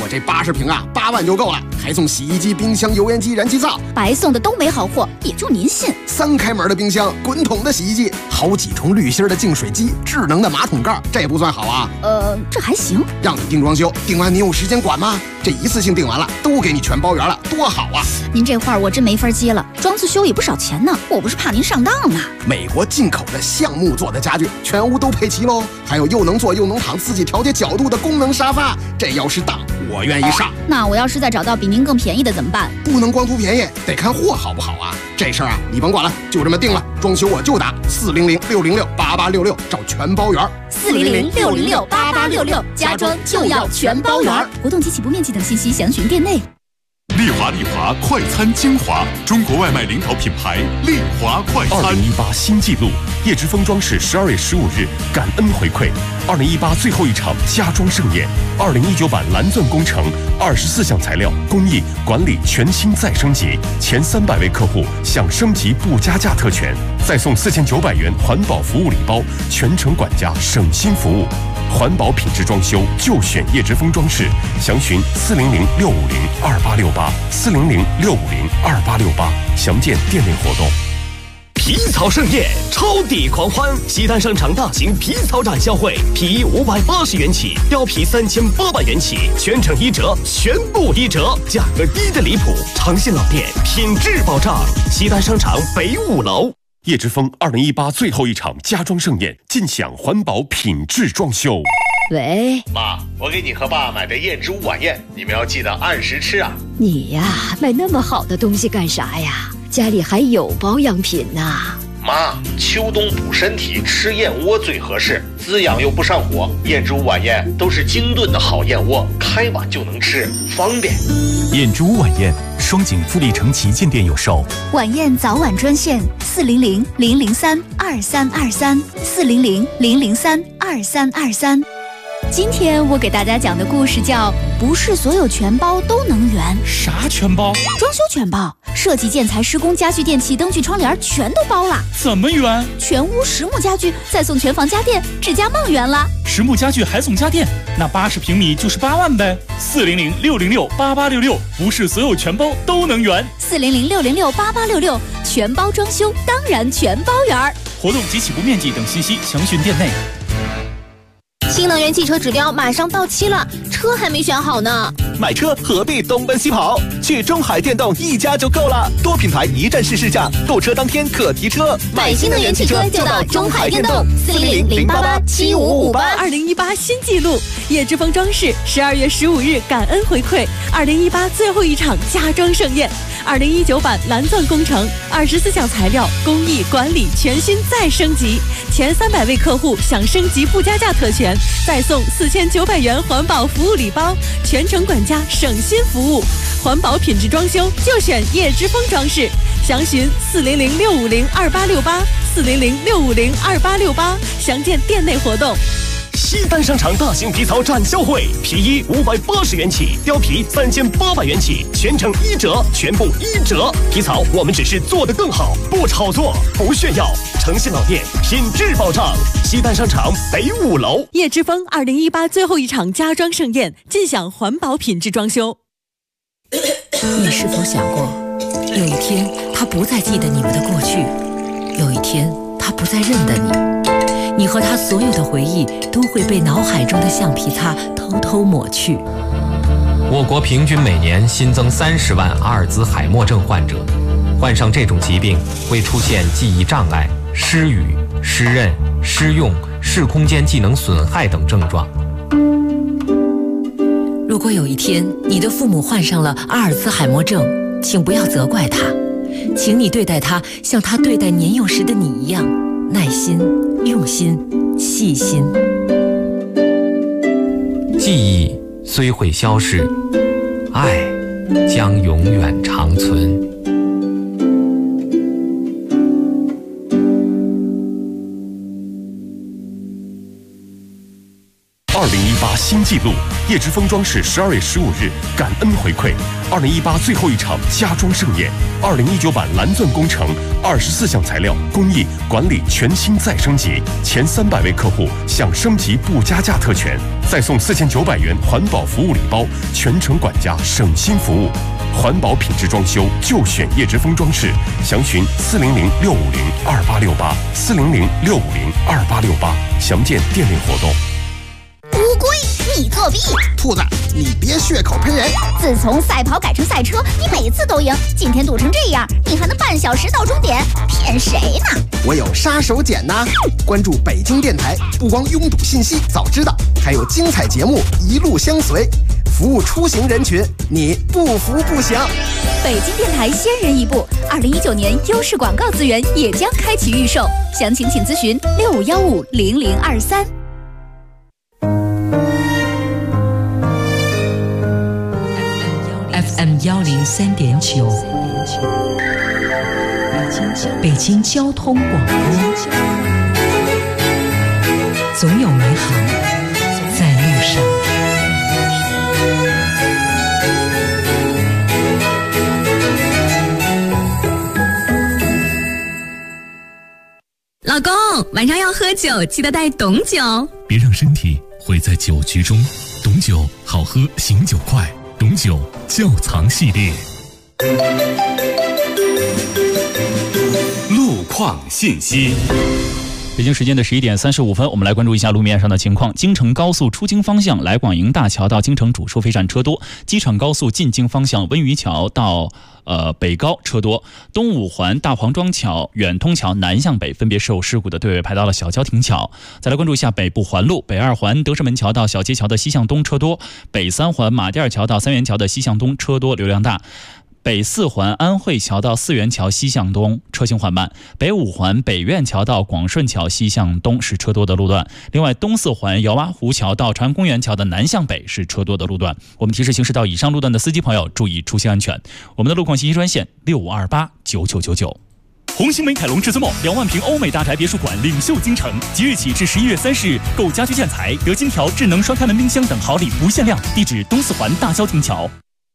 Speaker 15: 这80瓶啊，8万就够了，还送洗衣机、冰箱、油烟机、燃气灶，
Speaker 16: 白送的都没好货，也就您信。
Speaker 15: 3开门的冰箱，滚筒的洗衣机，好几重滤芯的净水机，智能的马桶盖，这不算好啊？
Speaker 16: 这还行。
Speaker 15: 让你定装修，定完你有时间管吗？这一次性定完了，都给你全包圆了，多好啊！
Speaker 16: 您这话我真没法接了，装次修也不少钱呢，我不是怕您上当呢。
Speaker 15: 美国进口的橡木做的家具，全屋都配齐喽，还有又能坐又能躺、自己调节角度的功能沙发，这要是当，我愿意上。
Speaker 16: 那我要是再找到比您更便宜的怎么办？
Speaker 15: 不能光图便宜，得看货好不好啊！这事儿啊，你甭管了，就这么定了。装修我就打400-606-8866，找全包圆。
Speaker 16: 400-606-8866，家装就要全包圆。活动及起步面积等信息详询店内。
Speaker 6: 丽华快餐精华，中国外卖领导品牌丽华快餐。2018新纪录，叶之峰装饰12月15日感恩回馈，2018最后一场家装盛宴，2019版蓝钻工程24项材料工艺管理全新再升级，前300位客户享升级不加价特权，再送4900元环保服务礼包，全程管家省心服务。环保品质装修就选叶之峰装饰，详询400-650-2868，400-650-2868，详见店内活动。
Speaker 17: 皮草盛宴，超抵狂欢！西单商场大型皮草展销会，皮衣580元起，貂皮3800元起，全程1折，全部1折，价格低的离谱。诚信老店，品质保障。西单商场北5楼。
Speaker 6: 叶之峰2018最后一场家装盛宴，尽享环保品质装修。
Speaker 16: 喂，
Speaker 18: 妈，我给你和爸买的燕之屋晚宴，你们要记得按时吃啊。
Speaker 19: 你呀，买那么好的东西干啥呀？家里还有保养品呢。
Speaker 18: 妈，秋冬补身体，吃燕窝最合适，滋养又不上火。燕之屋晚宴都是精炖的好燕窝，开碗就能吃，方便。
Speaker 20: 燕之屋晚宴，双井富力城旗舰店有售。
Speaker 16: 晚宴早晚专线400-003-2323，400-003-2323。今天我给大家讲的故事叫“不是所有全包都能圆”。
Speaker 7: 啥全包？
Speaker 16: 装修全包，设计、建材、施工、家具、电器、灯具、窗帘全都包了。
Speaker 7: 怎么圆？
Speaker 16: 全屋实木家具，再送全房家电，指甲梦圆了。
Speaker 7: 实木家具还送家电，那80平米就是8万呗。400-606-8866，不是所有全包都能圆。
Speaker 16: 400-606-8866，全包装修当然全包圆。
Speaker 7: 活动及起步面积等信息详询店内。
Speaker 1: 新能源汽车指标马上到期了，车还没选好呢。
Speaker 17: 买车何必东奔西跑？去中海电动一家就够了，多品牌一站式试驾，购车当天可提车。
Speaker 1: 买新能源汽车就到中海电动，400-088-7558。
Speaker 21: 2018新纪录，叶之峰装饰12月15日感恩回馈，2018最后一场家装盛宴，2019版蓝钻工程24项材料工艺管理全新再升级，前300位客户享升级不加价特权，再送4900元环保服务礼包，全程管家省心服务。环保品质装修就选叶之峰装饰，详询400-650-2868，400-650-2868，详见店内活动。
Speaker 17: 西单商场大型皮草展销会，皮衣580元起，貂皮3800元起，全程1折，全部1折。皮草我们只是做得更好，不炒作，不炫耀。诚信老店，品质保障。西单商场北5楼。
Speaker 21: 叶之峰2018最后一场家装盛宴，尽享环保品质装修。
Speaker 4: 你是否想过，有一天他不再记得你们的过去，有一天他不再认得你，你和他所有的回忆都会被脑海中的橡皮擦偷偷抹去。
Speaker 10: 我国平均每年新增30万阿尔兹海默症患者，患上这种疾病会出现记忆障碍、失语、失认、失用、视空间技能损害等症状。
Speaker 4: 如果有一天你的父母患上了阿尔兹海默症，请不要责怪他，请你对待他像他对待年幼时的你一样，耐心、用心、细心。
Speaker 10: 记忆虽会消逝，爱将永远长存。
Speaker 6: 2018新纪录，叶之峰装饰12月15日感恩回馈，2018最后一场家装盛宴，2019版蓝钻工程24项材料工艺管理全新再升级，前300位客户享升级不加价特权， 再送4900元环保服务礼包，全程管家，省心服务。环保品质装修就选叶之峰装饰，详询400-650-2868，400-650-2868，详见店内活动。
Speaker 2: 乌龟，你作弊！
Speaker 15: 兔子，你别血口喷人！
Speaker 2: 自从赛跑改成赛车，你每次都赢，今天堵成这样，你还能半小时到终点？骗谁呢？
Speaker 15: 我有杀手锏呐！关注北京电台，不光拥堵信息早知道，还有精彩节目一路相随，服务出行人群，你不服不行。
Speaker 16: 北京电台先人一步，2019年优势广告资源也将开启预售，详情请咨询65150023。
Speaker 4: FM 103.9，北京交通广播，总有美好在路上。
Speaker 21: 老公，晚上要喝酒，记得带董酒。
Speaker 6: 别让身体毁在酒局中，董酒好喝，醒酒快。董酒窖藏系列。
Speaker 12: 路况信息。
Speaker 7: 北京时间的11点35分，我们来关注一下路面上的情况。京承高速出京方向来广营大桥到京承主收费站车多，机场高速进京方向温榆桥到北高车多，东五环大黄庄桥、远通桥南向北分别受事故的队尾排到了小郊亭桥。再来关注一下北部环路，北二环德胜门桥到小街桥的西向东车多，北三环马甸桥到三元桥的西向东车多，流量大。北四环安慧桥到四元桥西向东车行缓慢，北五环北苑桥到广顺桥西向东是车多的路段。另外，东四环姚洼湖桥到长安公园桥的南向北是车多的路段。我们提示行驶到以上路段的司机朋友注意出行安全。我们的路况信息专线65289999。
Speaker 12: 红星美凯龙至尊梦2万平欧美大宅别墅馆领袖京城，即日起至11月30日，购家居建材得金条、智能双开门冰箱等好礼无限量。地址东四环大郊亭桥。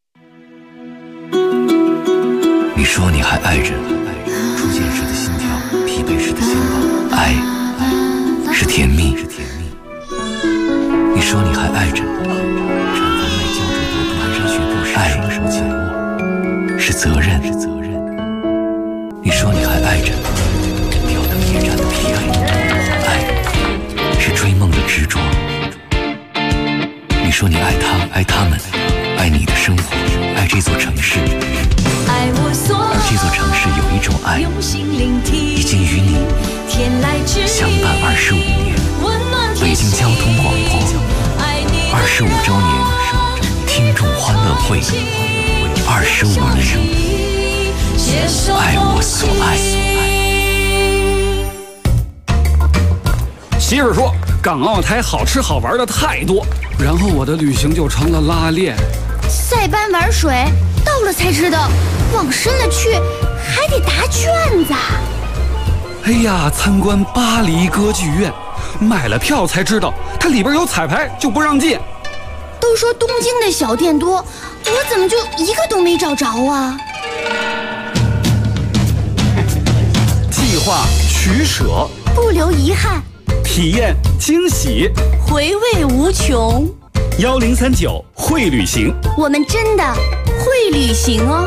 Speaker 3: 你说你还爱着初见时的心跳，疲惫时的肩膀，爱是甜蜜。你说你还爱着产房内胶质多度，蹒跚学步时双手紧握，是责任。你说你还爱着吊灯夜战的疲惫，爱是追梦的执着。你说你爱他，爱他们，爱你的生活，爱这座城市。而这座城市有一种爱，已经与你相伴25年。北京交通广播25周年听众欢乐会，25年，爱我所爱。
Speaker 22: 媳妇说，港澳台好吃好玩的太多，然后我的旅行就成了拉练。
Speaker 2: 塞班玩水，到了才知道，往深了去还得答卷子。
Speaker 22: 哎呀，参观巴黎歌剧院，买了票才知道，它里边有彩排，就不让进。
Speaker 2: 都说东京的小店多，我怎么就一个都没找着啊？
Speaker 22: 计划取舍，
Speaker 2: 不留遗憾，
Speaker 22: 体验惊喜，
Speaker 2: 回味无穷。
Speaker 22: 1039会旅行，
Speaker 2: 我们真的会旅行哦。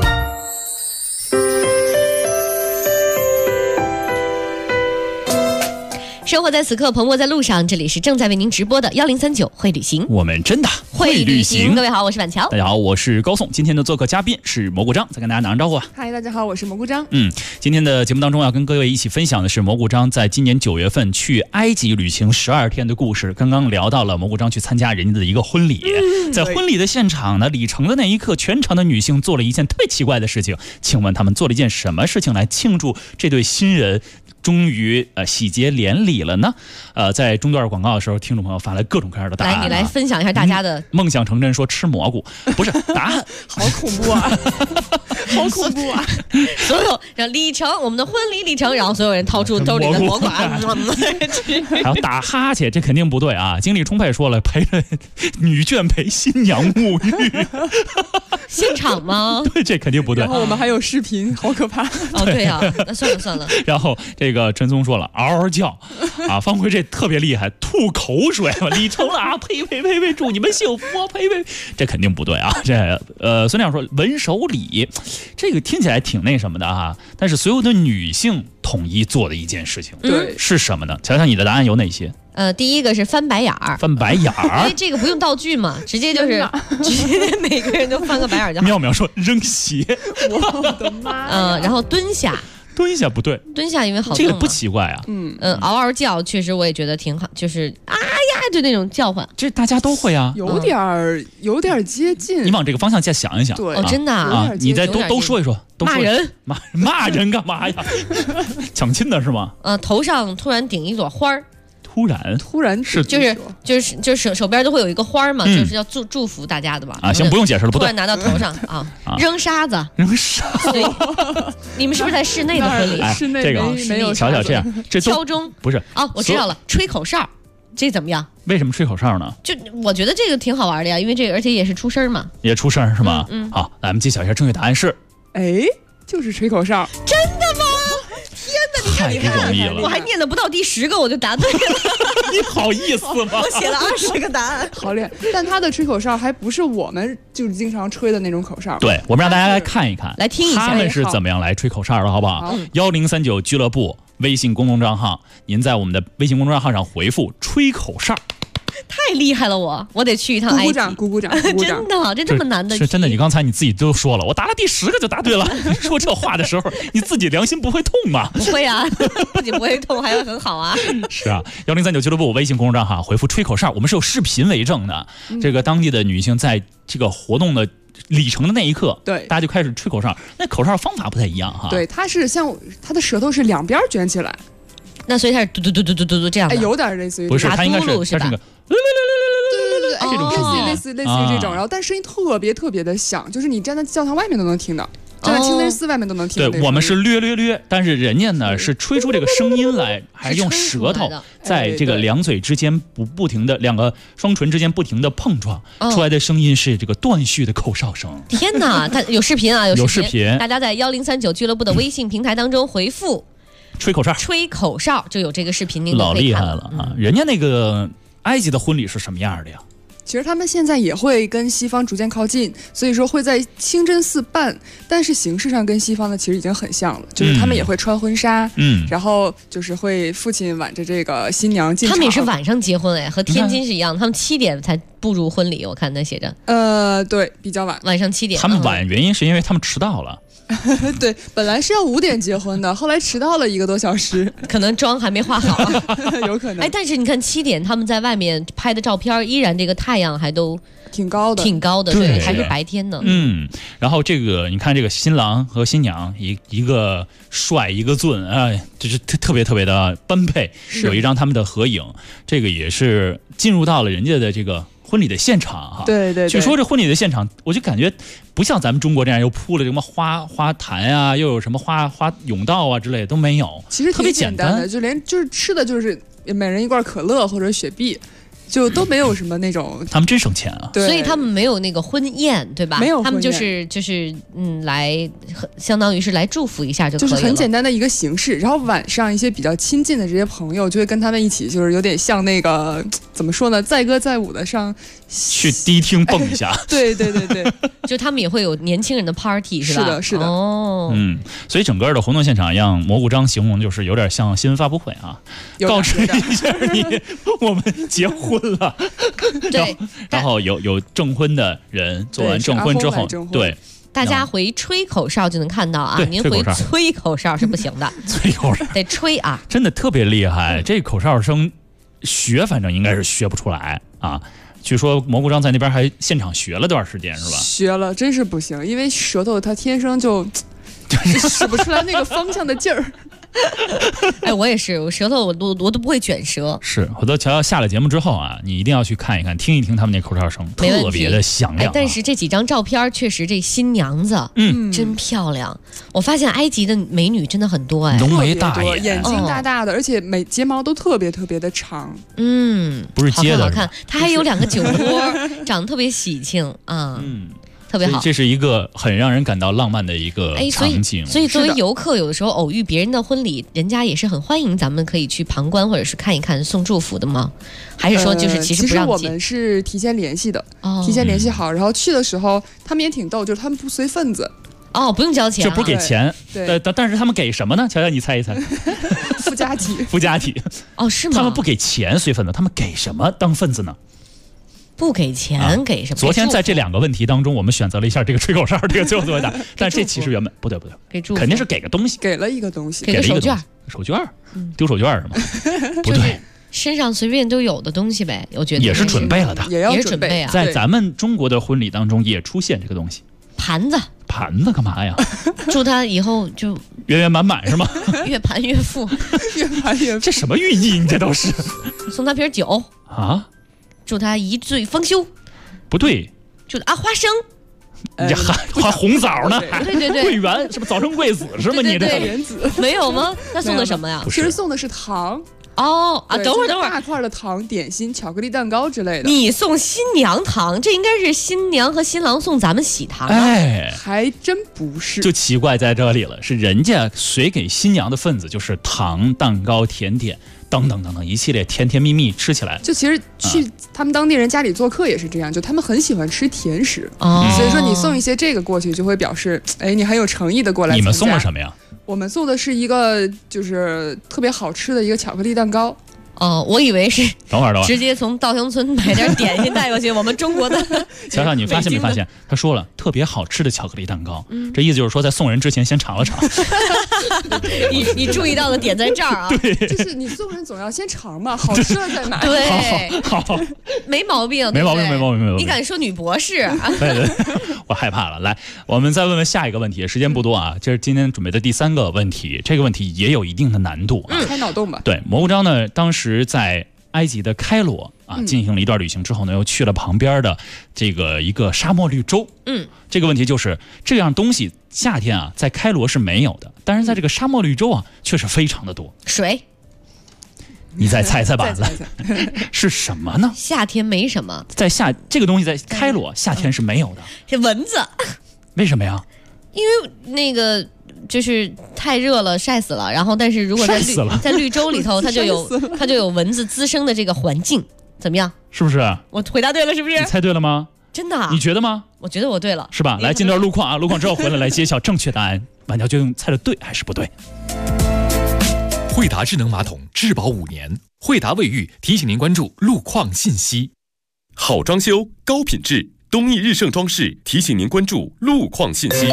Speaker 5: 生活在此刻，蓬勃在路上。这里是正在为您直播的1039会旅行，
Speaker 7: 我们真的
Speaker 5: 会旅行。各位好，我是板桥。
Speaker 7: 大家好，我是高颂。今天的做客嘉宾是蘑菇张，再跟大家打声招呼啊。
Speaker 11: 嗨，大家好，我是蘑菇张。
Speaker 7: 今天的节目当中要跟各位一起分享的是蘑菇张在今年9月份去埃及旅行12天的故事。刚刚聊到了蘑菇张去参加人家的一个婚礼，在婚礼的现场呢，礼成的那一刻，全场的女性做了一件特别奇怪的事情。请问她们做了一件什么事情来庆祝这对新人终于喜结连理了呢？在中段广告的时候，听众朋友发来各种各样的答案。
Speaker 5: 来，你来分享一下大家的
Speaker 7: 梦想成真，说吃蘑菇不是答案，
Speaker 11: 好恐怖啊，好恐怖啊！
Speaker 5: 所有礼成，我们的婚礼礼成，然后所有人掏出兜里的蘑菇，还
Speaker 7: 有打哈欠，这肯定不对啊！精力充沛说了，陪着女眷陪新娘沐浴，
Speaker 5: 现场吗？
Speaker 7: 对，这肯定不对。
Speaker 11: 然后我们还有视频，好可怕。
Speaker 5: 哦，对啊，那算了。
Speaker 7: 然后这个个陈松说了，嗷嗷叫啊，方辉这特别厉害，吐口水，李成了啊，呸，祝你们幸福啊，呸，这肯定不对啊。这孙亮说文手礼，这个听起来挺那什么的哈，但是所有的女性统一做的一件事情，
Speaker 11: 对，
Speaker 7: 是什么呢？瞧瞧你的答案有哪些？
Speaker 5: 第一个是翻白眼儿，
Speaker 7: 翻白眼儿，
Speaker 5: 因为这个不用道具嘛，直接每个人都翻个白眼儿就好。
Speaker 7: 妙说扔鞋，
Speaker 11: 我的妈！
Speaker 5: 然后蹲下
Speaker 7: 不对，
Speaker 5: 蹲下因为好
Speaker 7: 这个不奇怪啊。
Speaker 5: 嗷嗷叫确实我也觉得挺好，就是啊呀就那种叫唤，
Speaker 7: 这大家都会啊，
Speaker 11: 有点接近。
Speaker 7: 你往这个方向再想一想，
Speaker 11: 对，
Speaker 5: 真的
Speaker 7: 啊，你再都说一说，
Speaker 5: 骂人
Speaker 7: 骂人干嘛呀？抢亲的是吗？
Speaker 5: 头上突然顶一朵花儿。
Speaker 11: 突然
Speaker 7: 是
Speaker 5: 就是手边都会有一个花嘛，就是要祝福大家的嘛。
Speaker 7: 啊，行，不用解释了，不对。
Speaker 5: 突然拿到头上啊，扔沙子，你们是不是在室内的婚礼？
Speaker 11: 室内
Speaker 7: 这个
Speaker 11: 没有。
Speaker 7: 瞧这样，这
Speaker 5: 敲钟
Speaker 7: 不是
Speaker 5: 啊，我知道了，吹口哨，这怎么样？
Speaker 7: 为什么吹口哨呢？
Speaker 5: 就我觉得这个挺好玩的呀，因为这个而且也是出声嘛，
Speaker 7: 也出声是吗？好，来我们揭晓一下正确答案是，
Speaker 11: 就是吹口哨。
Speaker 5: 真的吗？
Speaker 7: 太不容易了，
Speaker 5: 我还念的不到第10个我就答对了，
Speaker 7: 你好意思吗？
Speaker 5: 我写了20个答案，
Speaker 11: 好厉害！但他的吹口哨还不是我们就是经常吹的那种口哨。
Speaker 7: 对，我们让大家来看一看，
Speaker 5: 来听一下
Speaker 7: 他们是怎么样来吹口哨的，好不好？1039俱乐部微信公众账号，您在我们的微信公众账号上回复“吹口哨”。
Speaker 5: 太厉害了，我得去一趟埃及。
Speaker 11: 鼓掌！
Speaker 5: 真的，这么难的
Speaker 7: 是真的。你刚才你自己都说了，我答了第10个就答对了。说这话的时候，你自己良心不会痛吗？
Speaker 5: 不会啊，自己不会痛，还会很好啊。
Speaker 7: 是啊，1039俱乐部微信公众账号回复“吹口哨”，我们是有视频为证的。这个当地的女性在这个活动的里程的那一刻，
Speaker 11: 对，
Speaker 7: 大家就开始吹口哨。那口哨方法不太一样哈。
Speaker 11: 对，它是像它的舌头是两边卷起来，
Speaker 5: 那所以它是嘟嘟嘟嘟嘟嘟嘟这样的。
Speaker 11: 有点类似于
Speaker 7: 不是，它应该是它这个。
Speaker 11: 类似于这种，然后但声音特别的响，就是你站在教堂外面都能听到，站在清真寺外面都能听到。
Speaker 7: 对，我们是略，但是人家呢是吹出这个声音来，还用舌头在这个两嘴之间不停的两个双唇之间不停的碰撞出来的声音是这个断续的口哨声。
Speaker 5: 天哪，它有视频啊，
Speaker 7: 有视频，
Speaker 5: 大家在1039俱乐部的微信平台当中回复
Speaker 7: 吹口哨
Speaker 5: 就有这个视频，您
Speaker 7: 老厉害了啊！人家那个埃及的婚礼是什么样的呀？
Speaker 11: 其实他们现在也会跟西方逐渐靠近，所以说会在清真寺办，但是形式上跟西方的其实已经很像了，就是他们也会穿婚纱，然后就是会父亲挽着这个新娘进场。
Speaker 5: 他们也是晚上结婚和天津是一样的，他们7点才步入婚礼，我看那写着。
Speaker 11: 对，比较晚，
Speaker 5: 晚上7点。
Speaker 7: 他们晚原因是因为他们迟到了。
Speaker 11: 对，本来是要5点结婚的，后来迟到了1个多小时，
Speaker 5: 可能妆还没化好，
Speaker 11: 有可能。
Speaker 5: 但是你看7点他们在外面拍的照片，依然这个太阳还都
Speaker 11: 挺高的，
Speaker 5: 对，还是白天呢。
Speaker 7: 然后这个你看这个新郎和新娘一个帅一个俊啊，就是特别的般配，有一张他们的合影，这个也是进入到了人家的这个婚礼的现场哈。
Speaker 11: 对。
Speaker 7: 据说这婚礼的现场，我就感觉不像咱们中国这样又铺了什么花坛啊，又有什么花甬道啊之类的都没有。
Speaker 11: 其实
Speaker 7: 特别
Speaker 11: 简单的，就是吃的就是每人一罐可乐或者雪碧。就都没有什么那种，
Speaker 7: 他们真省钱啊！
Speaker 5: 所以他们没有那个婚宴，对吧？
Speaker 11: 没有，
Speaker 5: 他们就是来，相当于是来祝福一下就可以了，
Speaker 11: 就是很简单的一个形式。然后晚上一些比较亲近的这些朋友就会跟他们一起，就是有点像那个怎么说呢，载歌载舞的上
Speaker 7: 去迪厅蹦一下。
Speaker 11: 对，
Speaker 5: 就他们也会有年轻人的 party 是吧？
Speaker 11: 是的。
Speaker 5: 哦，
Speaker 7: 所以整个的活动现场让蘑菇张形容就是有点像新闻发布会啊，告知一下我们结婚了。
Speaker 5: 对，
Speaker 7: 然后有证婚的人做完证婚之后，对，
Speaker 5: 大家回吹口哨就能看到啊，您回吹口哨是不行的，
Speaker 7: 吹口哨
Speaker 5: 得吹啊，
Speaker 7: 真的特别厉害。这口哨声反正应该是学不出来啊。据说蘑菇张在那边还现场学了段时间是吧？
Speaker 11: 学了，真是不行，因为舌头它天生就使不出来那个方向的劲儿。
Speaker 5: 我也是，我舌头我都不会卷舌。
Speaker 7: 是，回头乔乔下了节目之后啊，你一定要去看一看，听一听他们那口哨声，特别的响亮。
Speaker 5: 但是这几张照片确实，这新娘子真漂亮。我发现埃及的美女真的很多
Speaker 7: 浓眉大眼，
Speaker 11: 眼睛大大的，而且睫毛都特别的长。
Speaker 7: 不是接的，
Speaker 5: 好看。她还有2个酒窝，长得特别喜庆啊。 特别好。
Speaker 7: 这是一个很让人感到浪漫的一个场景。
Speaker 5: 所以作为游客，有的时候偶遇别人的婚礼，人家也是很欢迎咱们可以去旁观或者是看一看送祝福的吗？还是说就是其实不让进？
Speaker 11: 其实我们是提前联系的，提前联系好，然后去的时候他们也挺逗，就是他们不随份子。
Speaker 5: 不用交钱，
Speaker 7: 就不给钱。
Speaker 11: 对，
Speaker 7: 但是他们给什么呢？乔乔，你猜一猜。
Speaker 11: 附加体。
Speaker 7: 附加体。
Speaker 5: 是吗？
Speaker 7: 他们不给钱随份子，他们给什么当份子呢？
Speaker 5: 不给钱给什么？
Speaker 7: 昨天在这2个问题当中，我们选择了一下这个吹口哨这个最后的回答，但这其实原本不对，
Speaker 5: 给祝福
Speaker 7: 肯定是给个东西，
Speaker 11: 给了一个东西，
Speaker 5: 给了手绢，
Speaker 7: 手绢，丢手绢是吗？不对。
Speaker 5: 身上随便都有的东西呗，我觉得
Speaker 7: 也是准备了的，
Speaker 11: 也要
Speaker 5: 准备啊。
Speaker 7: 在咱们中国的婚礼当中也出现这个东西，
Speaker 5: 盘子
Speaker 7: 干嘛呀？
Speaker 5: 祝他以后就
Speaker 7: 圆圆满满是吗？
Speaker 5: 越盘越富，
Speaker 11: 越盘越富，
Speaker 7: 这什么寓意？你这都是
Speaker 5: 送他瓶酒
Speaker 7: 啊，
Speaker 5: 祝他一醉方休。
Speaker 7: 不对，
Speaker 5: 祝花生。
Speaker 7: 你花红枣呢？
Speaker 5: 对，
Speaker 7: 桂圆是不是早生贵子是吗？你这
Speaker 11: 莲子
Speaker 5: 没有吗？那送的什么呀？
Speaker 11: 其实送的是糖。
Speaker 5: 等会儿，
Speaker 11: 大块的糖、点心、巧克力蛋糕之类的。
Speaker 5: 你送新娘糖，这应该是新娘和新郎送咱们喜糖啊。
Speaker 11: 还真不是。
Speaker 7: 就奇怪在这里了，是人家随给新娘的份子就是糖、蛋糕、甜点等等一系列甜甜蜜蜜吃起来。
Speaker 11: 就其实去他们当地人家里做客也是这样，就他们很喜欢吃甜食，所以说你送一些这个过去，就会表示你很有诚意的过来。
Speaker 7: 你们送了什么呀？
Speaker 11: 我们送的是一个就是特别好吃的一个巧克力蛋糕。
Speaker 5: 我以为是
Speaker 7: 等会儿
Speaker 5: 直接从稻香村买点点心带过去。我们中国的
Speaker 7: 乔乔，你发现没发现？他说了特别好吃的巧克力蛋糕，这意思就是说在送人之前先尝了尝。
Speaker 5: 你注意到的点在这儿啊？
Speaker 7: 对，
Speaker 11: 就是你送人总要先尝嘛，好吃了再买。
Speaker 5: 对，
Speaker 7: 好，
Speaker 5: 没毛病，
Speaker 7: 没毛病。
Speaker 5: 你敢说女博士啊？
Speaker 7: 对，我害怕了。来，我们再问问下一个问题，时间不多啊，这是今天准备的第3个问题，这个问题也有一定的难度啊。
Speaker 11: 开脑洞吧。
Speaker 7: 对，蘑菇章呢，当时在埃及的开罗进行了一段旅行之后呢，又去了旁边的这个一个沙漠绿洲。这个问题就是这样东西夏天啊在开罗是没有的，但是在这个沙漠绿洲啊却是非常的多。
Speaker 5: 水，
Speaker 7: 你再猜猜吧，是什么呢？
Speaker 5: 夏天没什么，
Speaker 7: 这个东西在开罗夏天是没有的。
Speaker 5: 是蚊子。
Speaker 7: 为什么呀？
Speaker 5: 因为那个就是太热了，晒死了。然后，但是如果在绿洲里头，它就有蚊子滋生的这个环境，怎么样？
Speaker 7: 是不是？
Speaker 5: 我回答对了，是不是？
Speaker 7: 你猜对了吗？
Speaker 5: 真的？
Speaker 7: 你觉得吗？
Speaker 5: 我觉得我对了，
Speaker 7: 是吧？来进段路况啊，路况之后回来揭晓正确答案。玩家究竟猜的对还是不对？
Speaker 6: 惠达智能马桶质保5年，惠达卫浴提醒您关注路况信息。好装修，高品质，东义日盛装饰提醒您关注路况信息。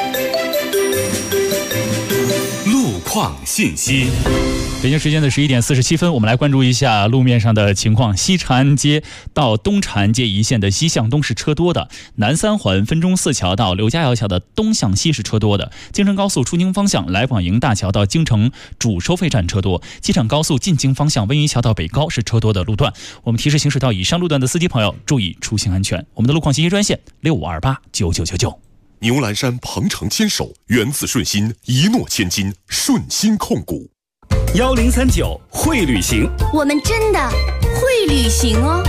Speaker 6: 路况信息。
Speaker 7: 北京时间的11点47分，我们来关注一下路面上的情况。西长安街到东长安街一线的西向东是车多的，南三环分钟寺桥到刘家窑桥的东向西是车多的，京承高速出京方向来广营大桥到京城主收费站车多，机场高速进京方向温榆桥到北高是车多的路段。我们提示行驶到以上路段的司机朋友注意出行安全。我们的路况信息专线65289999。
Speaker 6: 牛栏山鹏程牵手，源自顺心，一诺千金，顺心控股。
Speaker 13: 1039会旅行，
Speaker 1: 我们真的会旅行哦。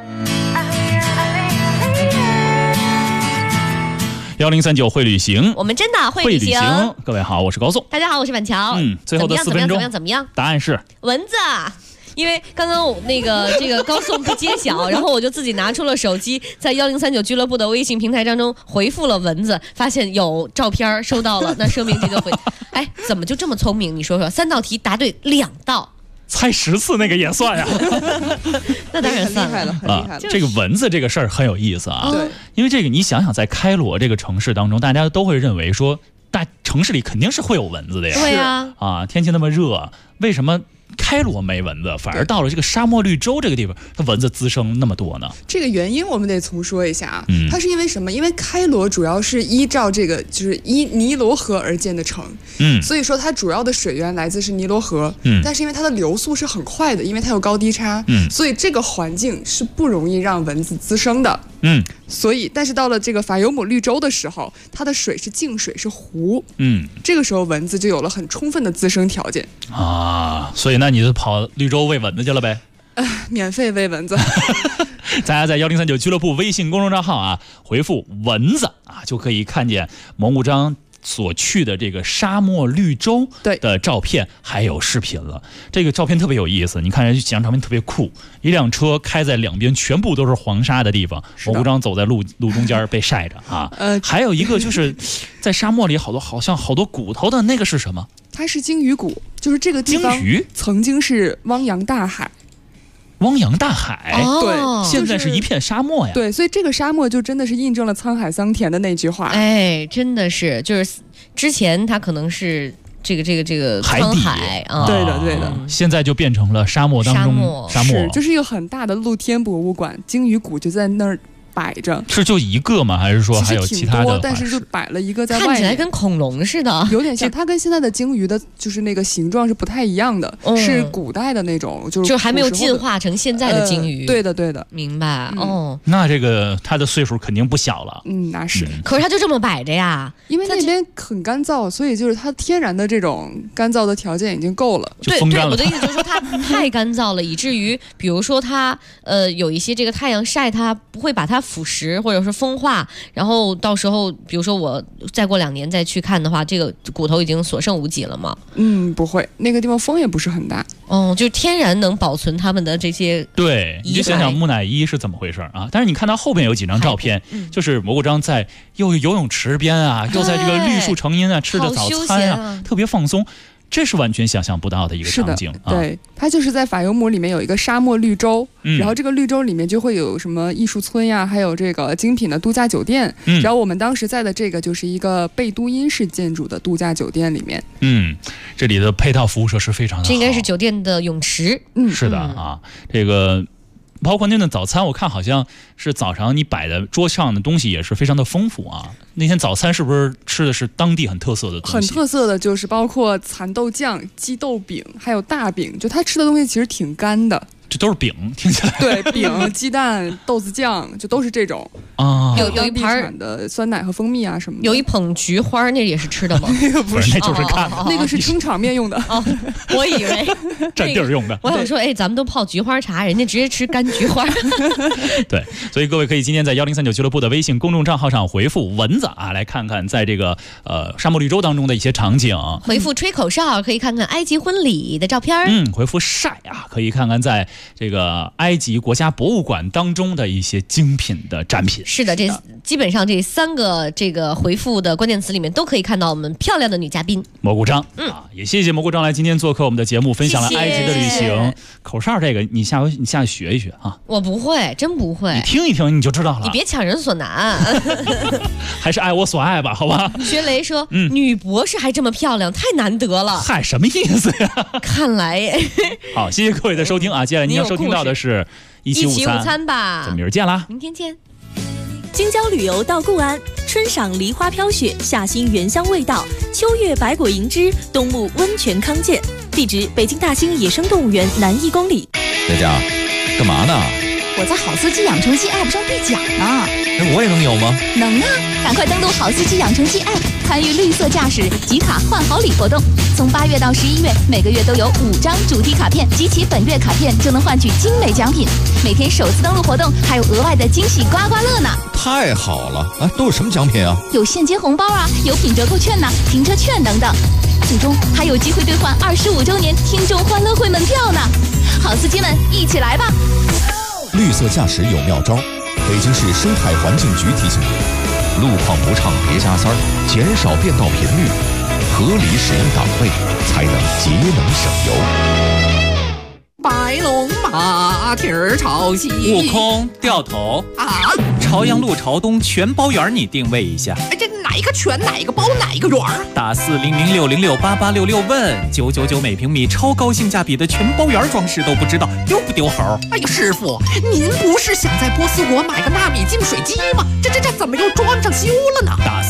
Speaker 7: 1039会旅行，
Speaker 5: 我们真的会旅行。
Speaker 7: 各位好，我是高颂。
Speaker 5: 大家好，我是板桥。
Speaker 7: 最后的4分钟
Speaker 5: 怎么样？
Speaker 7: 答案是
Speaker 5: 蚊子。因为刚刚这个高颂不揭晓，然后我就自己拿出了手机，在1039俱乐部的微信平台当中回复了蚊子，发现有照片收到了，那说明这个回，怎么就这么聪明？你说说，3道题答对2道，
Speaker 7: 猜10次那个也算呀？
Speaker 5: 那当然算
Speaker 11: 了，很厉害了。
Speaker 7: 这个蚊子这个事儿很有意思啊，
Speaker 11: 对，
Speaker 7: 因为这个你想想，在开罗这个城市当中，大家都会认为说，大城市里肯定是会有蚊子的呀，
Speaker 5: 对呀，
Speaker 7: 天气那么热，为什么开罗没蚊子，反而到了这个沙漠绿洲这个地方，它蚊子滋生那么多呢？
Speaker 11: 这个原因我们得重说一下啊，它是因为什么？因为开罗主要是依照这个就是依尼罗河而建的城，所以说它主要的水源来自是尼罗河，但是因为它的流速是很快的，因为它有高低差，所以这个环境是不容易让蚊子滋生的，所以但是到了这个法尤姆绿洲的时候，它的水是净水，是湖，这个时候蚊子就有了很充分的滋生条件
Speaker 7: 啊，所以那你就跑绿洲喂蚊子去了呗？
Speaker 11: 免费喂蚊子。
Speaker 7: 大家在103.9俱乐部微信公众账号啊，回复蚊子啊，就可以看见蘑菇张所去的这个沙漠绿洲的照片还有视频了。这个照片特别有意思，你看人几张照片特别酷，一辆车开在两边全部都是黄沙的地方，蘑菇张走在路中间被晒着啊。还有一个就是在沙漠里好像好多骨头的那个是什么？
Speaker 11: 它是鲸鱼骨，就是这个地方曾经是汪洋大海。
Speaker 7: 汪洋大海，
Speaker 11: 对，
Speaker 7: 现在是一片沙漠呀。
Speaker 11: 对，所以这个沙漠就真的是印证了沧海桑田的那句话。
Speaker 5: 哎，真的是，就是之前它可能是这个沧海啊，
Speaker 11: 对的。
Speaker 7: 现在就变成了沙漠当中沙漠，
Speaker 11: 是，就是一个很大的露天博物馆，鲸鱼骨就在那儿摆着。
Speaker 7: 是就一个吗？还是说还有其他的？
Speaker 11: 但是就摆了一个在外面，
Speaker 5: 看起来跟恐龙似的，
Speaker 11: 有点像。它跟现在的鲸鱼的就是那个形状是不太一样的，是古代的那种，就
Speaker 5: 还没有进化成现在的鲸鱼。
Speaker 11: 对的，
Speaker 5: 明白哦。
Speaker 7: 那这个它的岁数肯定不小了。
Speaker 11: 那是。
Speaker 5: 可是它就这么摆着呀？
Speaker 11: 因为那边很干燥，所以就是它天然的这种干燥的条件已经够了，
Speaker 7: 就风干了。
Speaker 5: 我的意思就是说它太干燥了，以至于比如说它有一些这个太阳晒它不会把它腐蚀或者是风化，然后到时候比如说我再过2年再去看的话，这个骨头已经所剩无几了吗？
Speaker 11: 不会，那个地方风也不是很大。
Speaker 5: 就天然能保存他们的这些。
Speaker 7: 对，你就想想木乃伊是怎么回事啊？但是你看到后边有几张照片，就是蘑菇张在又游泳池边啊，又在这个绿树成荫啊，吃着早餐啊，特别放松。这是完全想象不到的一个场景。
Speaker 11: 对，它就是在法尤姆里面有一个沙漠绿洲，然后这个绿洲里面就会有什么艺术村呀，还有这个精品的度假酒店。然后我们当时在的这个就是一个贝都因式建筑的度假酒店里面。
Speaker 7: 这里的配套服务设施非常的好。
Speaker 5: 这应该是酒店的泳池。
Speaker 7: 是的啊，这个。包括那顿早餐，我看好像是早上你摆的桌上的东西也是非常的丰富啊。那天早餐是不是吃的是当地很特色的东西？
Speaker 11: 很特色的就是包括蚕豆酱、鸡豆饼，还有大饼。就他吃的东西其实挺干的。
Speaker 7: 这都是饼，听起来。
Speaker 11: 对，饼、鸡蛋、豆子酱，就都是这种
Speaker 7: 啊。
Speaker 5: 有一盘
Speaker 11: 的酸奶和蜂蜜啊什么的。
Speaker 5: 有一捧菊花，那也是吃的吗？
Speaker 11: 那个不是，
Speaker 7: 那就是看
Speaker 11: 那个是撑场面用的。
Speaker 5: 我以为
Speaker 7: 占地儿用的。
Speaker 5: 我想说，咱们都泡菊花茶，人家直接吃干菊花。
Speaker 7: 对，所以各位可以今天在1039俱乐部的微信公众账号上回复蚊子啊，来看看在这个沙漠绿洲当中的一些场景。
Speaker 5: 回复吹口哨可以看看埃及婚礼的照片。
Speaker 7: 回复晒啊可以看看在这个埃及国家博物馆当中的一些精品的展品。
Speaker 5: 是的，基本上这3个这个回复的关键词里面都可以看到我们漂亮的女嘉宾
Speaker 7: 蘑菇张。也谢谢蘑菇张来今天做客我们的节目，分享了埃及的旅行。口哨这个你下去学一学啊。
Speaker 5: 我不会，真不会。
Speaker 7: 你听一听你就知道了。
Speaker 5: 你别强人所难。
Speaker 7: 还是爱我所爱吧，好吧。
Speaker 5: 学雷说，女博士还这么漂亮，太难得了。
Speaker 7: 嗨，什么意思呀？
Speaker 5: 看来
Speaker 7: 好，谢谢各位的收听啊！接下来您要收听到的是一起午餐
Speaker 5: 吧，
Speaker 7: 咱们明儿见啦，
Speaker 5: 明天见。
Speaker 21: 京郊旅游到固安，春赏梨花飘雪，夏欣原香味道，秋月百果银枝，冬沐温泉康健。地址：北京大兴野生动物园南1公里。
Speaker 8: 佳佳，干嘛呢？
Speaker 2: 我在好司机养成系 App 上兑奖呢。
Speaker 8: 我也能有吗？
Speaker 2: 能啊！赶快登录好司机养成系 App， 参与绿色驾驶集卡换好礼活动。从8月到11月，每个月都有5张主题卡片，集齐本月卡片就能换取精美奖品。每天首次登录活动还有额外的惊喜刮刮乐呢！
Speaker 8: 太好了！都有什么奖品啊？
Speaker 2: 有现金红包啊，有品折扣券呐，停车券等等。最终还有机会兑换25周年听众欢乐会门票呢！好司机们，一起来吧！
Speaker 8: 绿色驾驶有妙招，北京市生态环境局提醒您：路况不畅别加塞儿，减少变道频率，合理使用档位，才能节能省油。
Speaker 9: 白龙马蹄儿朝西，
Speaker 23: 悟空掉头
Speaker 9: 啊！
Speaker 23: 朝阳路朝东全包圆，你定位一下。
Speaker 9: 这哪一个全哪一个包哪一个圆？
Speaker 23: 打40060688866问999每平米，超高性价比的全包圆装饰都不知道丢不丢猴？
Speaker 9: 哎呀，师傅，您不是想在波斯国买个纳米净水机吗？这怎么又装上修了呢？
Speaker 23: 打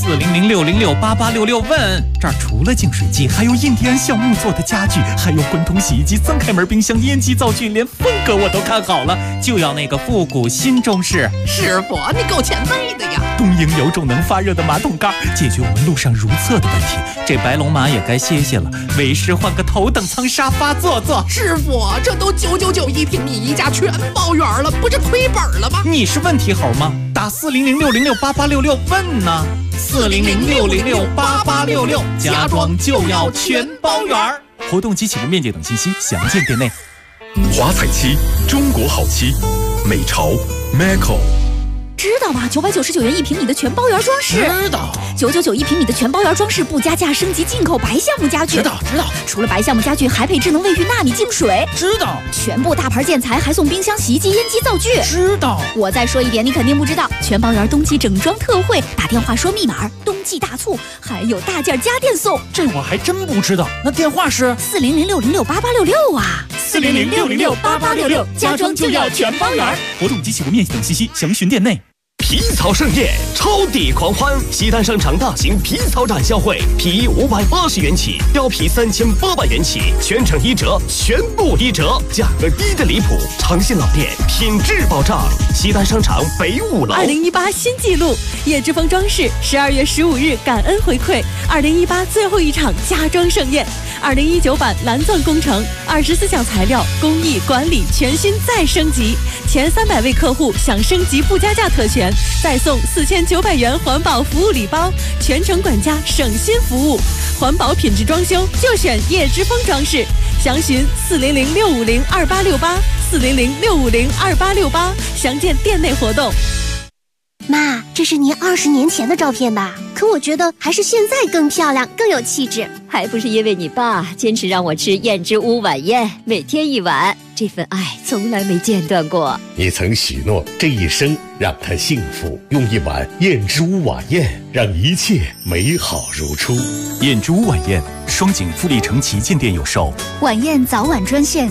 Speaker 23: 40060688866问，这儿除了净水机，还有印第安橡木做的家具，还有滚筒洗衣机、3开门冰箱、烟机灶具，连风格我都看好了，就要那个复古新中式。
Speaker 9: 师傅，你够前辈的呀！
Speaker 23: 东瀛有种能发热的马桶盖， 了，解决我们路上如厕的问题。这白龙马也该歇歇了，为师换个头等舱沙发坐坐。
Speaker 9: 师傅，这都999一平米一家全包圆了，不是亏本了吗？
Speaker 23: 你是问题猴吗？打400-606-8866问呢。400-606-8866，家装就要全包圆。活动及起步面积等信息详见店内。
Speaker 6: 华彩漆，中国好漆，美潮 Maco。
Speaker 16: 知道吧？999元一平米的全包圆装饰。
Speaker 9: 知道。
Speaker 16: 999一平米的全包圆装饰，不加价升级进口白橡木家具。
Speaker 9: 知道。
Speaker 16: 除了白橡木家具，还配智能卫浴纳米净水。
Speaker 9: 知道。
Speaker 16: 全部大牌建材还送冰箱、洗衣机、烟机、灶具。
Speaker 9: 知道。
Speaker 16: 我再说一点，你肯定不知道，全包圆冬季整装特惠，打电话说密码，冬季大促，还有大件家电送。
Speaker 23: 这我还真不知道。那电话是
Speaker 16: 400-606-8866啊。
Speaker 13: 400-606-8866，家装就要全包圆。
Speaker 23: 活动及起步面积等信息详询店内。
Speaker 17: 皮草盛宴，超抵狂欢！西单商场大型皮草展销会，皮衣580元起，貂皮3800元起，全程1折，全部1折，价格低得离谱，诚信老店，品质保障。西单商场北5楼。
Speaker 21: 2018新纪录，叶之峰装饰12月15日感恩回馈2018最后一场家装盛宴，2019版蓝钻工程，24项材料工艺管理全新再升级，前300位客户享升级不加价特权，再送4900元环保服务礼包，全程管家省心服务，环保品质装修就选叶之峰装饰，详询400-650-2868，400-650-2868，详见店内活动。
Speaker 1: 妈，这是您20年前的照片吧？可我觉得还是现在更漂亮，更有气质。
Speaker 14: 还不是因为你爸坚持让我吃燕之屋晚宴，每天1碗，这份爱从来没间断过。
Speaker 18: 你曾许诺这一生让他幸福，用1碗燕之屋晚宴让一切美好如初。
Speaker 20: 燕之屋晚宴，双井富力城旗舰店有售。
Speaker 16: 晚宴早晚专线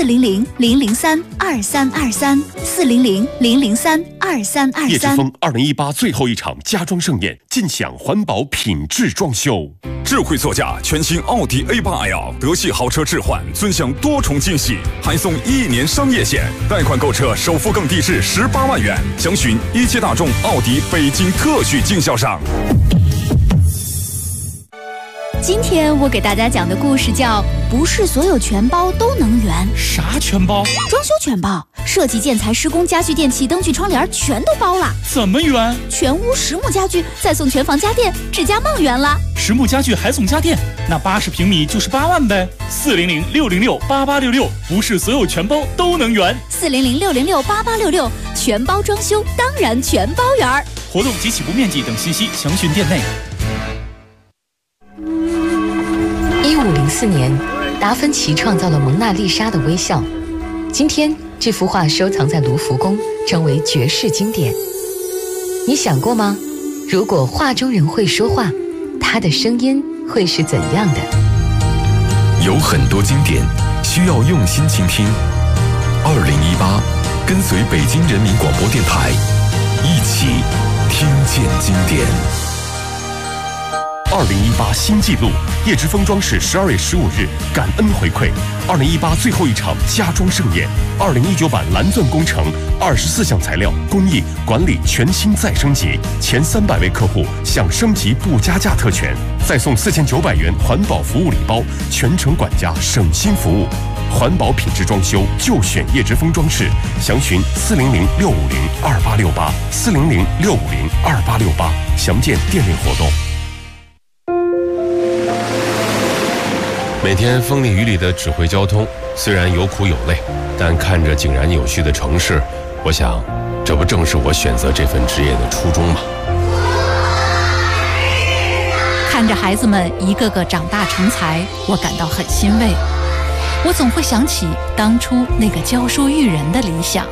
Speaker 16: 400-003-2323，400-003-2323。
Speaker 6: 叶之峰2018最后一场家装盛宴，尽享环保品质装修。
Speaker 19: 智慧座驾全新奥迪 A8L， 德系豪车置换，尊享多重惊喜，还送1年商业险，贷款购车首付更低至18万元。详询一汽大众奥迪北京特许经销商。
Speaker 16: 今天我给大家讲的故事叫不是所有全包都能圆。
Speaker 23: 啥全包？
Speaker 16: 装修全包，设计、建材、施工、家具、电器、灯具、窗帘全都包了。
Speaker 23: 怎么圆？
Speaker 16: 全屋实木家具，再送全房家电，指甲梦圆了。
Speaker 23: 实木家具还送家电，那80平米就是8万呗。400-606-8866，不是所有全包都能圆。
Speaker 16: 400-606-8866，全包装修当然全包圆。
Speaker 23: 活动及起步面积等信息详询店内。
Speaker 24: 1504年，达芬奇创造了蒙娜丽莎的微笑。今天，这幅画收藏在卢浮宫，成为绝世经典。你想过吗？如果画中人会说话，他的声音会是怎样的？
Speaker 6: 有很多经典需要用心倾听。2018，跟随北京人民广播电台，一起听见经典。2018新纪录，叶之峰装饰12月15日感恩回馈2018最后一场家装盛宴，2019版蓝钻工程，24项材料工艺管理全新再升级，前300位客户享升级不加价特权，再送4900元环保服务礼包，全程管家省心服务，环保品质装修就选叶之峰装饰，详询400-650-2868，400-650-2868，详见店内活动。每天风里雨里的指挥交通，虽然有苦有累，但看着井然有序的城市，我想，这不正是我选择这份职业的初衷吗？
Speaker 25: 看着孩子们一个个长大成才，我感到很欣慰。我总会想起当初那个教书育人的理想。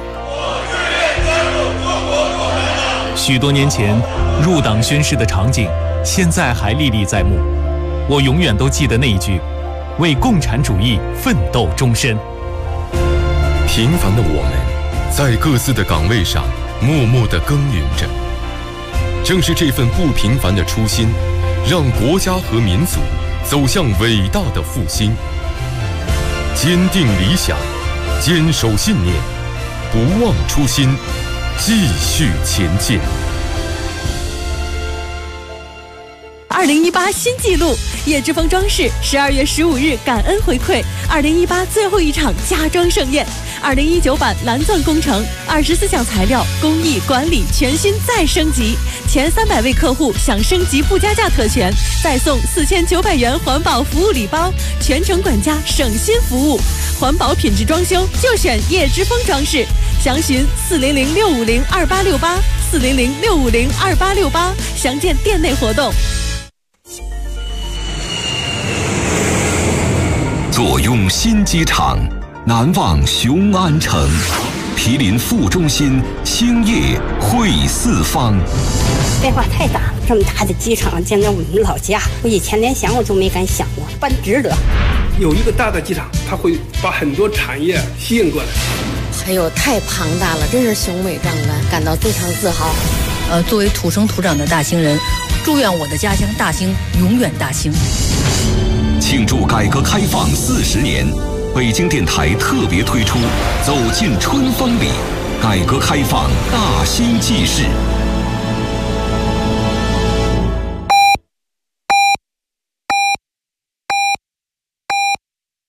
Speaker 23: 许多年前入党宣誓的场景，现在还历历在目。我永远都记得那一句：为共产主义奋斗终身。
Speaker 6: 平凡的我们，在各自的岗位上默默地耕耘着。正是这份不平凡的初心，让国家和民族走向伟大的复兴。坚定理想，坚守信念，不忘初心，继续前进。
Speaker 21: 2018新纪录，叶之峰装饰12月15日感恩回馈2018最后一场家装盛宴，2019版蓝钻工程，24项材料工艺管理全新再升级，前300位客户享升级不加价特权，再送4900元环保服务礼包，全程管家省心服务，环保品质装修就选叶之峰装饰，详询400-650-2868，400-650-2868，详见店内活动。
Speaker 8: 坐拥新机场，难忘雄安城，毗邻副中心，兴业汇四方。
Speaker 3: 变化太大了，这么大的机场，见到我们老家，我以前连想我都没敢想过，办值得。
Speaker 4: 有一个大的机场，它会把很多产业吸引过来。
Speaker 10: 还有太庞大了，真是雄伟壮观，感到非常自豪。
Speaker 12: 作为土生土长的大兴人，祝愿我的家乡大兴永远大兴。
Speaker 8: 庆祝改革开放40年，北京电台特别推出《走进春风里》，改革开放大兴纪事，